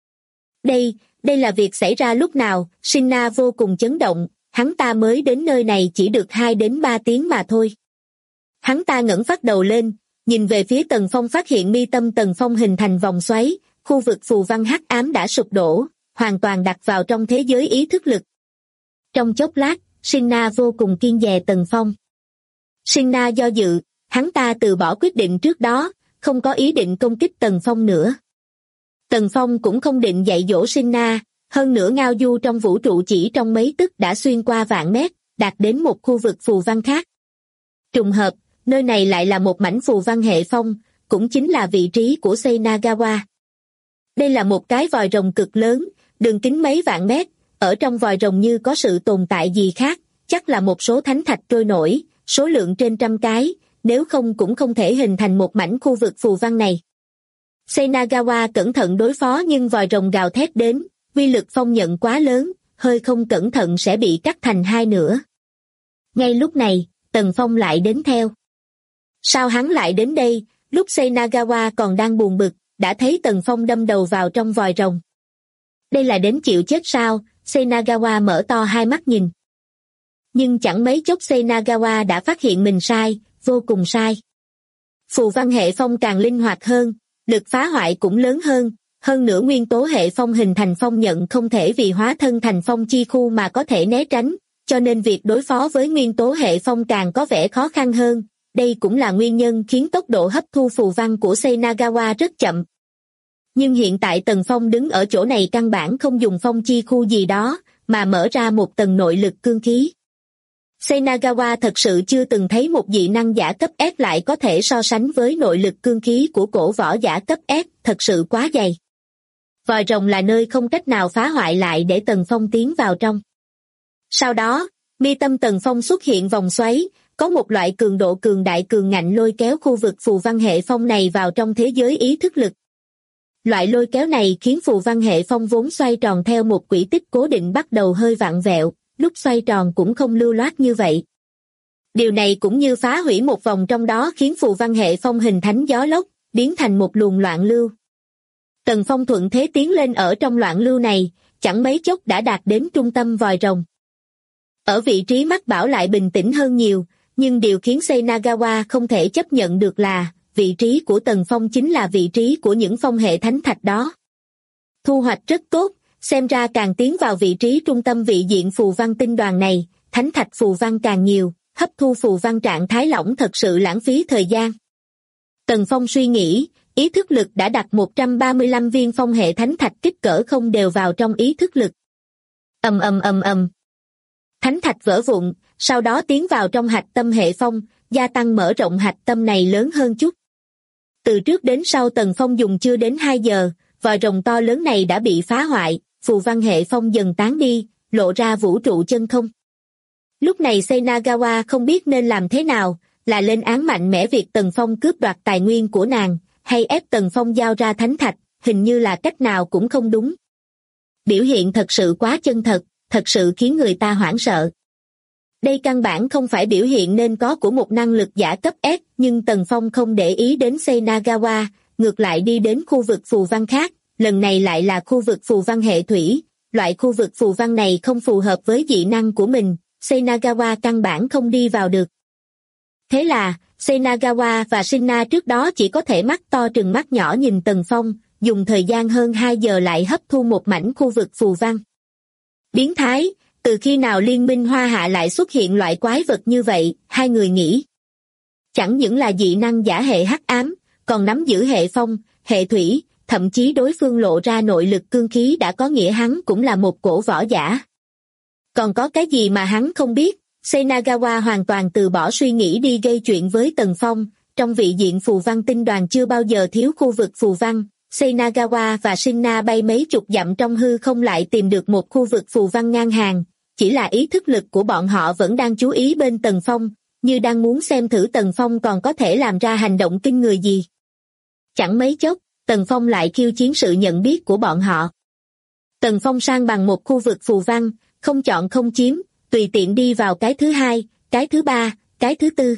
Đây là việc xảy ra lúc nào? Sinna vô cùng chấn động, hắn ta mới đến nơi này chỉ được 2 đến 3 tiếng mà thôi. Hắn ta ngẩng phát đầu lên, nhìn về phía Tần Phong phát hiện mi tâm Tần Phong hình thành vòng xoáy, khu vực phù văn hắc ám đã sụp đổ, hoàn toàn đặt vào trong thế giới ý thức lực. Trong chốc lát, Sinna vô cùng kiêng dè Tần Phong. Sinna do dự, hắn ta từ bỏ quyết định trước đó, không có ý định công kích Tần Phong nữa. Tần Phong cũng không định dạy dỗ Sinna, hơn nữa ngao du trong vũ trụ chỉ trong mấy tức đã xuyên qua vạn mét, đạt đến một khu vực phù văn khác. Trùng hợp, nơi này lại là một mảnh phù văn hệ phong, cũng chính là vị trí của Seinagawa. Đây là một cái vòi rồng cực lớn, đường kính mấy vạn mét, ở trong vòi rồng như có sự tồn tại gì khác, chắc là một số thánh thạch trôi nổi, số lượng trên 100 cái, nếu không cũng không thể hình thành một mảnh khu vực phù văn này. Seinagawa cẩn thận đối phó nhưng vòi rồng gào thét đến, uy lực phong nhận quá lớn, hơi không cẩn thận sẽ bị cắt thành 2 nửa. Ngay lúc này, Tần Phong lại đến theo. Sao hắn lại đến đây? Lúc Seinagawa còn đang buồn bực, đã thấy Tần Phong đâm đầu vào trong vòi rồng. Đây là đến chịu chết sao? Seinagawa mở to hai mắt nhìn. Nhưng chẳng mấy chốc Seinagawa đã phát hiện mình sai, vô cùng sai. Phù văn hệ phong càng linh hoạt hơn, lực phá hoại cũng lớn hơn nữa nguyên tố hệ phong hình thành phong nhận không thể vì hóa thân thành phong chi khu mà có thể né tránh, cho nên việc đối phó với nguyên tố hệ phong càng có vẻ khó khăn hơn. Đây cũng là nguyên nhân khiến tốc độ hấp thu phù văn của Seinagawa rất chậm. Nhưng hiện tại Tần Phong đứng ở chỗ này căn bản không dùng phong chi khu gì đó, mà mở ra một tầng nội lực cương khí. Seinagawa thật sự chưa từng thấy một dị năng giả cấp S lại có thể so sánh với nội lực cương khí của cổ võ giả cấp S, thật sự quá dày. Vòi rồng là nơi không cách nào phá hoại lại để Tần Phong tiến vào trong. Sau đó, mi tâm Tần Phong xuất hiện vòng xoáy, có một loại cường độ cường đại cường ngạnh lôi kéo khu vực phù văn hệ phong này vào trong thế giới ý thức lực. Loại lôi kéo này khiến phù văn hệ phong vốn xoay tròn theo một quỹ tích cố định bắt đầu hơi vặn vẹo, lúc xoay tròn cũng không lưu loát như vậy. Điều này cũng như phá hủy một vòng trong đó khiến phù văn hệ phong hình thành gió lốc, biến thành một luồng loạn lưu. Tần Phong thuận thế tiến lên ở trong loạn lưu này, chẳng mấy chốc đã đạt đến trung tâm vòi rồng. Ở vị trí Mắc Bảo lại bình tĩnh hơn nhiều, nhưng điều khiến Seinagawa không thể chấp nhận được là, vị trí của Tần Phong chính là vị trí của những phong hệ thánh thạch đó. Thu hoạch rất tốt, xem ra càng tiến vào vị trí trung tâm vị diện phù văn tinh đoàn này, thánh thạch phù văn càng nhiều, hấp thu phù văn trạng thái lỏng thật sự lãng phí thời gian. Tần Phong suy nghĩ, ý thức lực đã đặt 135 viên phong hệ thánh thạch kích cỡ không đều vào trong ý thức lực. Ầm ầm ầm ầm. Thánh thạch vỡ vụn, sau đó tiến vào trong hạch tâm hệ phong, gia tăng mở rộng hạch tâm này lớn hơn chút. Từ trước đến sau Tần Phong dùng chưa đến 2 giờ, vòi rồng to lớn này đã bị phá hoại, phù văn hệ phong dần tán đi, lộ ra vũ trụ chân không. Lúc này Senagawa không biết nên làm thế nào, là lên án mạnh mẽ việc Tần Phong cướp đoạt tài nguyên của nàng, hay ép Tần Phong giao ra thánh thạch, hình như là cách nào cũng không đúng. Biểu hiện thật sự quá chân thật sự khiến người ta hoảng sợ. Đây căn bản không phải biểu hiện nên có của một năng lực giả cấp S, nhưng Tần Phong không để ý đến Senagawa, ngược lại đi đến khu vực phù văn khác, lần này lại là khu vực phù văn hệ thủy, loại khu vực phù văn này không phù hợp với dị năng của mình, Senagawa căn bản không đi vào được. Thế là, Senagawa và Shinna trước đó chỉ có thể mắt to trừng mắt nhỏ nhìn Tần Phong, dùng thời gian hơn 2 giờ lại hấp thu một mảnh khu vực phù văn. Biến thái, từ khi nào Liên minh Hoa Hạ lại xuất hiện loại quái vật như vậy, hai người nghĩ. Chẳng những là dị năng giả hệ hắc ám, còn nắm giữ hệ phong, hệ thủy, thậm chí đối phương lộ ra nội lực cương khí đã có nghĩa hắn cũng là một cổ võ giả. Còn có cái gì mà hắn không biết? Senagawa hoàn toàn từ bỏ suy nghĩ đi gây chuyện với Tần Phong, trong vị diện phù văn tinh đoàn chưa bao giờ thiếu khu vực phù văn, Senagawa và Shinna bay mấy chục dặm trong hư không lại tìm được một khu vực phù văn ngang hàng, chỉ là ý thức lực của bọn họ vẫn đang chú ý bên Tần Phong, như đang muốn xem thử Tần Phong còn có thể làm ra hành động kinh người gì. Chẳng mấy chốc, Tần Phong lại khiêu chiến sự nhận biết của bọn họ. Tần Phong sang bằng một khu vực phù văn, không chọn không chiếm, tùy tiện đi vào cái thứ hai, cái thứ ba, cái thứ tư.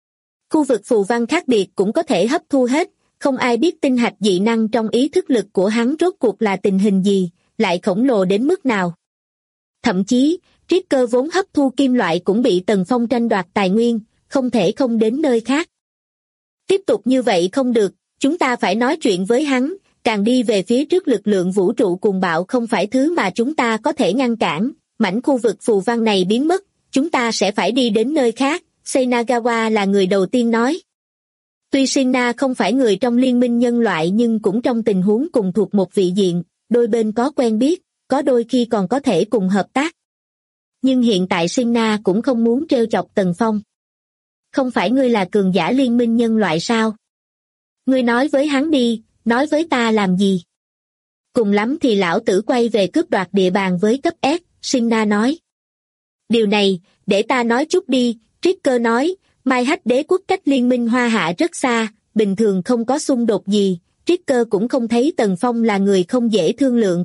Khu vực phù văn khác biệt cũng có thể hấp thu hết, không ai biết tinh hạch dị năng trong ý thức lực của hắn rốt cuộc là tình hình gì, lại khổng lồ đến mức nào. Thậm chí, triết cơ vốn hấp thu kim loại cũng bị Tần Phong tranh đoạt tài nguyên, không thể không đến nơi khác. Tiếp tục như vậy không được, chúng ta phải nói chuyện với hắn, càng đi về phía trước lực lượng vũ trụ cuồng bạo không phải thứ mà chúng ta có thể ngăn cản, mảnh khu vực phù văn này biến mất, chúng ta sẽ phải đi đến nơi khác, Senagawa là người đầu tiên nói. Tuy Shinna không phải người trong liên minh nhân loại nhưng cũng trong tình huống cùng thuộc một vị diện, đôi bên có quen biết, có đôi khi còn có thể cùng hợp tác. Nhưng hiện tại Shinna cũng không muốn trêu chọc Tần Phong. Không phải ngươi là cường giả liên minh nhân loại sao? Ngươi nói với hắn đi, nói với ta làm gì? Cùng lắm thì lão tử quay về cướp đoạt địa bàn với cấp S, Shinna nói. Điều này, để ta nói chút đi, Triết Cơ nói, Mai Hách đế quốc cách liên minh Hoa Hạ rất xa, bình thường không có xung đột gì, Triết Cơ cũng không thấy Tần Phong là người không dễ thương lượng.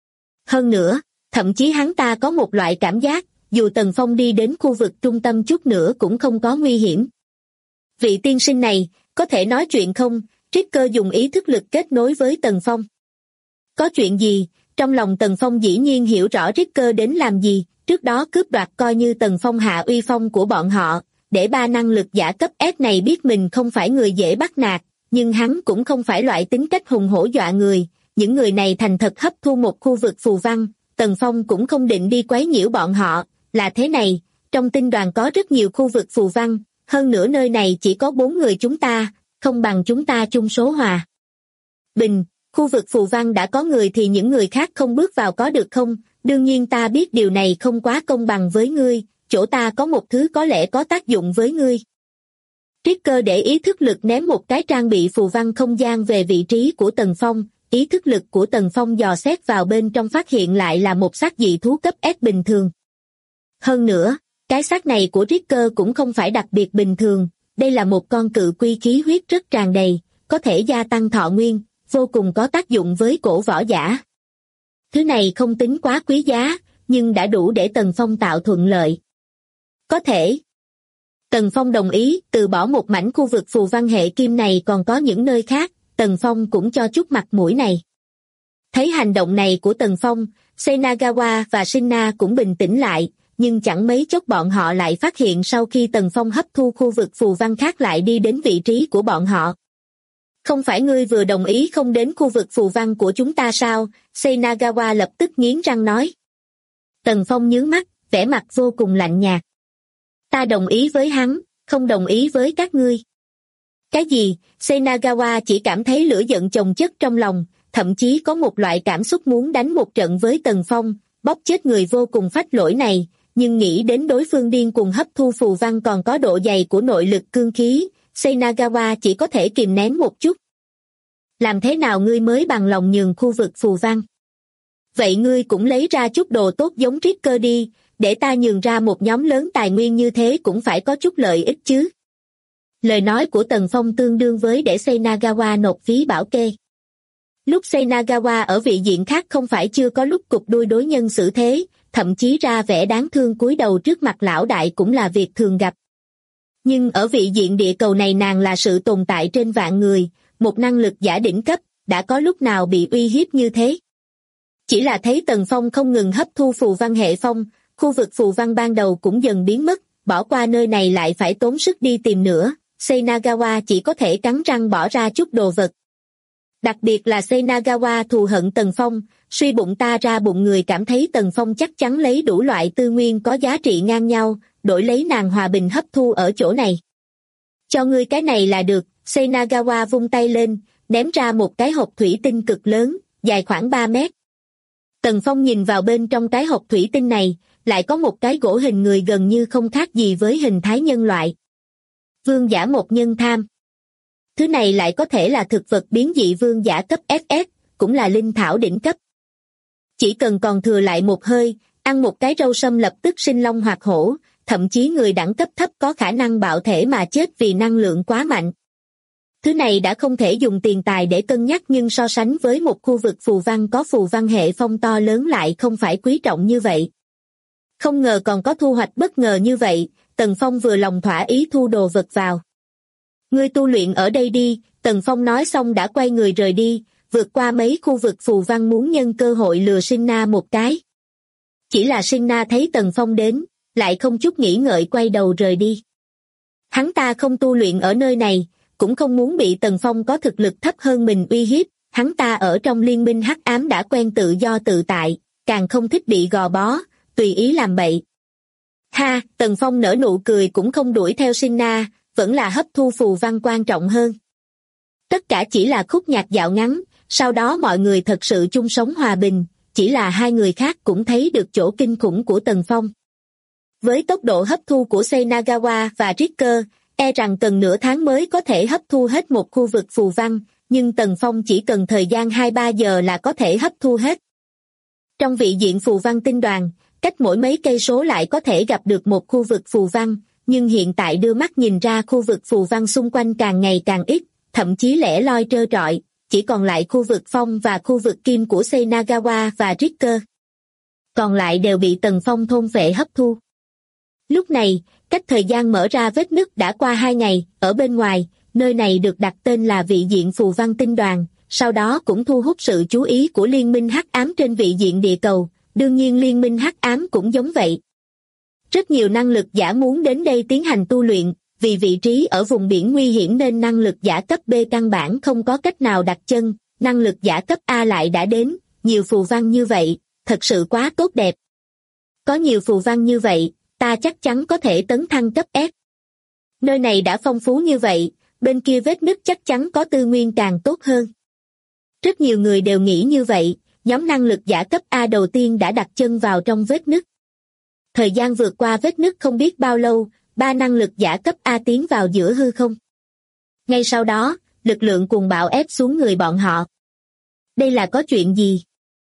Hơn nữa, thậm chí hắn ta có một loại cảm giác, dù Tần Phong đi đến khu vực trung tâm chút nữa cũng không có nguy hiểm. Vị tiên sinh này, có thể nói chuyện không? Triết Cơ dùng ý thức lực kết nối với Tần Phong. Có chuyện gì? Trong lòng Tần Phong dĩ nhiên hiểu rõ Triết Cơ đến làm gì, trước đó cướp đoạt coi như Tần Phong hạ uy phong của bọn họ, để ba năng lực giả cấp S này biết mình không phải người dễ bắt nạt, nhưng hắn cũng không phải loại tính cách hùng hổ dọa người, những người này thành thật hấp thu một khu vực phù văn, Tần Phong cũng không định đi quấy nhiễu bọn họ, là thế này, trong tinh đoàn có rất nhiều khu vực phù văn, hơn nữa nơi này chỉ có 4 người chúng ta, không bằng chúng ta chung số hòa. Bình, khu vực phù văn đã có người thì những người khác không bước vào có được không? Đương nhiên ta biết điều này không quá công bằng với ngươi, chỗ ta có một thứ có lẽ có tác dụng với ngươi. Triết Cơ để ý thức lực ném một cái trang bị phù văn không gian về vị trí của Tần Phong, ý thức lực của Tần Phong dò xét vào bên trong phát hiện lại là một xác dị thú cấp S bình thường. Hơn nữa, cái xác này của Triết Cơ cũng không phải đặc biệt bình thường, đây là một con cự quy khí huyết rất tràn đầy, có thể gia tăng thọ nguyên, vô cùng có tác dụng với cổ võ giả. Thứ này không tính quá quý giá, nhưng đã đủ để Tần Phong tạo thuận lợi. Có thể. Tần Phong đồng ý, từ bỏ một mảnh khu vực phù văn hệ kim này còn có những nơi khác, Tần Phong cũng cho chút mặt mũi này. Thấy hành động này của Tần Phong, Senagawa và Shinna cũng bình tĩnh lại, nhưng chẳng mấy chốc bọn họ lại phát hiện sau khi Tần Phong hấp thu khu vực phù văn khác lại đi đến vị trí của bọn họ. Không phải ngươi vừa đồng ý không đến khu vực phù văn của chúng ta sao? Shinagawa lập tức nghiến răng nói. Tần Phong nhướng mắt, vẻ mặt vô cùng lạnh nhạt. Ta đồng ý với hắn, không đồng ý với các ngươi. Cái gì? Shinagawa chỉ cảm thấy lửa giận chồng chất trong lòng, thậm chí có một loại cảm xúc muốn đánh một trận với Tần Phong, bóp chết người vô cùng phách lỗi này, nhưng nghĩ đến đối phương điên cuồng hấp thu phù văn còn có độ dày của nội lực cương khí, Shinagawa chỉ có thể kìm nén một chút. Làm thế nào ngươi mới bằng lòng nhường khu vực phù văn? Vậy ngươi cũng lấy ra chút đồ tốt giống Trigger đi, để ta nhường ra một nhóm lớn tài nguyên như thế cũng phải có chút lợi ích chứ. Lời nói của Tần Phong tương đương với để Shinagawa nộp phí bảo kê. Lúc Shinagawa ở vị diện khác không phải chưa có lúc cục đuôi đối nhân xử thế, thậm chí ra vẻ đáng thương cúi đầu trước mặt lão đại cũng là việc thường gặp. Nhưng ở vị diện địa cầu này nàng là sự tồn tại trên vạn người, một năng lực giả đỉnh cấp, đã có lúc nào bị uy hiếp như thế. Chỉ là thấy Tần Phong không ngừng hấp thu phù văn hệ phong, khu vực phù văn ban đầu cũng dần biến mất, bỏ qua nơi này lại phải tốn sức đi tìm nữa, Shinagawa chỉ có thể cắn răng bỏ ra chút đồ vật. Đặc biệt là Shinagawa thù hận Tần Phong, suy bụng ta ra bụng người cảm thấy Tần Phong chắc chắn lấy đủ loại tư nguyên có giá trị ngang nhau, đổi lấy nàng hòa bình hấp thu ở chỗ này. Cho ngươi cái này là được, Shinagawa vung tay lên, ném ra một cái hộp thủy tinh cực lớn, dài khoảng 3 mét. Tần Phong nhìn vào bên trong cái hộp thủy tinh này, lại có một cái gỗ hình người gần như không khác gì với hình thái nhân loại. Vương giả một nhân tham. Thứ này lại có thể là thực vật biến dị vương giả cấp SS, cũng là linh thảo đỉnh cấp. Chỉ cần còn thừa lại một hơi, ăn một cái rau sâm lập tức sinh long hoạt hổ, thậm chí người đẳng cấp thấp có khả năng bạo thể mà chết vì năng lượng quá mạnh. Thứ này đã không thể dùng tiền tài để cân nhắc nhưng so sánh với một khu vực phù văn có phù văn hệ phong to lớn lại không phải quý trọng như vậy. Không ngờ còn có thu hoạch bất ngờ như vậy, Tần Phong vừa lòng thỏa ý thu đồ vật vào. Ngươi tu luyện ở đây đi, Tần Phong nói xong đã quay người rời đi, vượt qua mấy khu vực phù văn muốn nhân cơ hội lừa Sinna một cái. Chỉ là Sinna thấy Tần Phong đến, lại không chút nghĩ ngợi quay đầu rời đi. Hắn ta không tu luyện ở nơi này, cũng không muốn bị Tần Phong có thực lực thấp hơn mình uy hiếp, hắn ta ở trong liên minh hắc ám đã quen tự do tự tại, càng không thích bị gò bó, tùy ý làm bậy. Ha, Tần Phong nở nụ cười cũng không đuổi theo Sinna, vẫn là hấp thu phù văn quan trọng hơn. Tất cả chỉ là khúc nhạc dạo ngắn, sau đó mọi người thật sự chung sống hòa bình, chỉ là hai người khác cũng thấy được chỗ kinh khủng của Tần Phong. Với tốc độ hấp thu của Shinagawa và Ricker, e rằng cần nửa tháng mới có thể hấp thu hết một khu vực phù văn, nhưng Tần Phong chỉ cần thời gian 2-3 giờ là có thể hấp thu hết. Trong vị diện phù văn tinh đoàn, cách mỗi mấy cây số lại có thể gặp được một khu vực phù văn, nhưng hiện tại đưa mắt nhìn ra khu vực phù văn xung quanh càng ngày càng ít, thậm chí lẻ loi trơ trọi, chỉ còn lại khu vực phong và khu vực kim của Shinagawa và Ricker. Còn lại đều bị Tần Phong thôn phệ hấp thu. Lúc này, cách thời gian mở ra vết nứt đã qua 2 ngày, ở bên ngoài, nơi này được đặt tên là vị diện phù văn tinh đoàn, sau đó cũng thu hút sự chú ý của liên minh hắc ám trên vị diện địa cầu, đương nhiên liên minh hắc ám cũng giống vậy. Rất nhiều năng lực giả muốn đến đây tiến hành tu luyện, vì vị trí ở vùng biển nguy hiểm nên năng lực giả cấp B căn bản không có cách nào đặt chân, năng lực giả cấp A lại đã đến, nhiều phù văn như vậy, thật sự quá tốt đẹp. Có nhiều phù văn như vậy, ta chắc chắn có thể tấn thăng cấp S. Nơi này đã phong phú như vậy, bên kia vết nứt chắc chắn có tư nguyên càng tốt hơn. Rất nhiều người đều nghĩ như vậy, nhóm năng lực giả cấp A đầu tiên đã đặt chân vào trong vết nứt. Thời gian vượt qua vết nứt không biết bao lâu, 3 năng lực giả cấp A tiến vào giữa hư không. Ngay sau đó, lực lượng cuồng bạo ép xuống người bọn họ. Đây là có chuyện gì?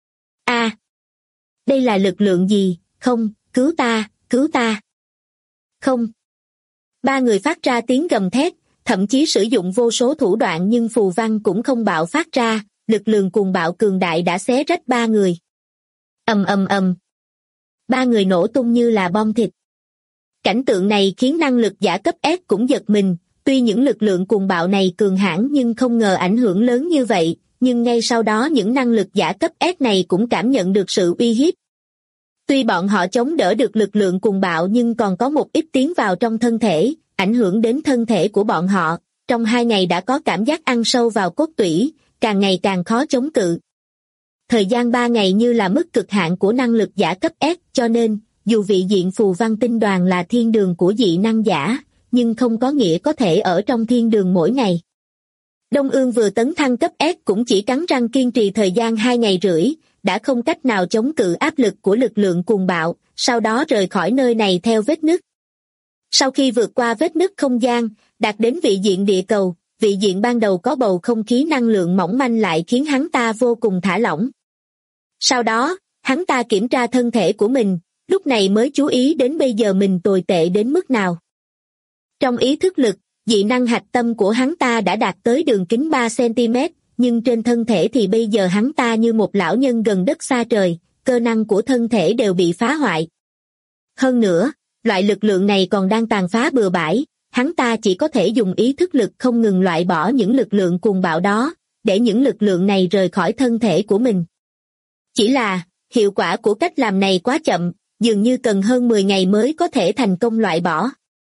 Đây là lực lượng gì? Không, cứu ta, cứu ta. Không. 3 người phát ra tiếng gầm thét, thậm chí sử dụng vô số thủ đoạn nhưng phù văn cũng không bạo phát ra, lực lượng cuồng bạo cường đại đã xé rách 3 người. Ầm ầm ầm. 3 người nổ tung như là bom thịt. Cảnh tượng này khiến năng lực giả cấp S cũng giật mình, tuy những lực lượng cuồng bạo này cường hãn nhưng không ngờ ảnh hưởng lớn như vậy, nhưng ngay sau đó những năng lực giả cấp S này cũng cảm nhận được sự uy hiếp. Tuy bọn họ chống đỡ được lực lượng cuồng bạo nhưng còn có một ít tiến vào trong thân thể, ảnh hưởng đến thân thể của bọn họ, trong 2 ngày đã có cảm giác ăn sâu vào cốt tủy, càng ngày càng khó chống cự. Thời gian 3 ngày như là mức cực hạn của năng lực giả cấp S, cho nên, dù vị diện phù văn tinh đoàn là thiên đường của dị năng giả, nhưng không có nghĩa có thể ở trong thiên đường mỗi ngày. Đông Ương vừa tấn thăng cấp S cũng chỉ cắn răng kiên trì thời gian 2 ngày rưỡi, đã không cách nào chống cự áp lực của lực lượng cuồng bạo, sau đó rời khỏi nơi này theo vết nứt. Sau khi vượt qua vết nứt không gian, đạt đến vị diện địa cầu, vị diện ban đầu có bầu không khí năng lượng mỏng manh lại khiến hắn ta vô cùng thả lỏng. Sau đó, hắn ta kiểm tra thân thể của mình, lúc này mới chú ý đến bây giờ mình tồi tệ đến mức nào. Trong ý thức lực, dị năng hạch tâm của hắn ta đã đạt tới đường kính 3 cm, nhưng trên thân thể thì bây giờ hắn ta như một lão nhân gần đất xa trời, cơ năng của thân thể đều bị phá hoại. Hơn nữa, loại lực lượng này còn đang tàn phá bừa bãi, hắn ta chỉ có thể dùng ý thức lực không ngừng loại bỏ những lực lượng cuồng bạo đó, để những lực lượng này rời khỏi thân thể của mình. Chỉ là, hiệu quả của cách làm này quá chậm, dường như cần hơn 10 ngày mới có thể thành công loại bỏ.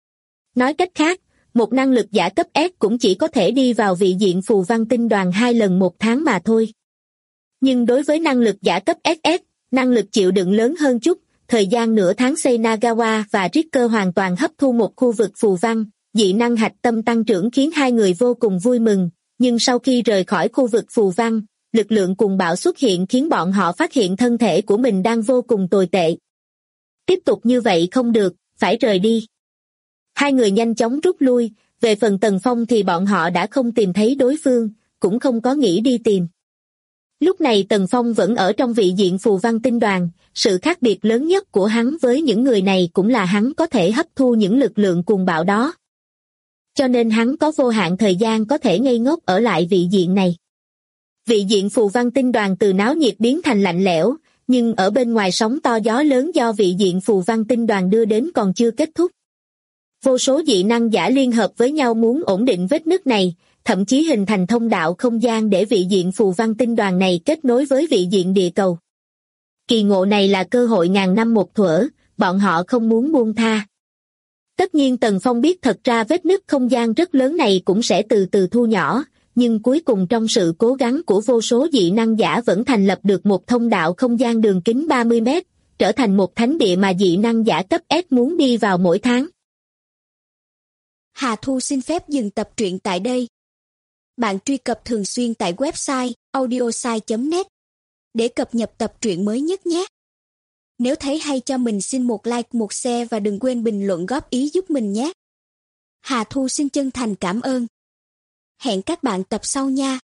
Nói cách khác, một năng lực giả cấp S cũng chỉ có thể đi vào vị diện phù văn tinh đoàn 2 lần 1 tháng mà thôi. Nhưng đối với năng lực giả cấp SS, năng lực chịu đựng lớn hơn chút, thời gian nửa tháng Seinagawa và Ricker hoàn toàn hấp thu một khu vực phù văn, dị năng hạch tâm tăng trưởng khiến hai người vô cùng vui mừng, nhưng sau khi rời khỏi khu vực phù văn, lực lượng cuồng bạo xuất hiện khiến bọn họ phát hiện thân thể của mình đang vô cùng tồi tệ. Tiếp tục như vậy không được, phải rời đi. Hai người nhanh chóng rút lui, về phần Tần Phong thì bọn họ đã không tìm thấy đối phương, cũng không có nghĩ đi tìm. Lúc này Tần Phong vẫn ở trong vị diện phù văn tinh đoàn, sự khác biệt lớn nhất của hắn với những người này cũng là hắn có thể hấp thu những lực lượng cuồng bạo đó. Cho nên hắn có vô hạn thời gian có thể ngây ngốc ở lại vị diện này. Vị diện phù văn tinh đoàn từ náo nhiệt biến thành lạnh lẽo, nhưng ở bên ngoài sóng to gió lớn do vị diện phù văn tinh đoàn đưa đến còn chưa kết thúc. Vô số dị năng giả liên hợp với nhau muốn ổn định vết nứt này, thậm chí hình thành thông đạo không gian để vị diện phù văn tinh đoàn này kết nối với vị diện địa cầu. Kỳ ngộ này là cơ hội ngàn năm một thuở, bọn họ không muốn buông tha. Tất nhiên Tần Phong biết thật ra vết nứt không gian rất lớn này cũng sẽ từ từ thu nhỏ, nhưng cuối cùng trong sự cố gắng của vô số dị năng giả vẫn thành lập được một thông đạo không gian đường kính 30 mét, trở thành một thánh địa mà dị năng giả cấp S muốn đi vào mỗi tháng. Hà Thu xin phép dừng tập truyện tại đây. Bạn truy cập thường xuyên tại website audiosai.net để cập nhật tập truyện mới nhất nhé. Nếu thấy hay cho mình xin một like, một share và đừng quên bình luận góp ý giúp mình nhé. Hà Thu xin chân thành cảm ơn. Hẹn các bạn tập sau nha.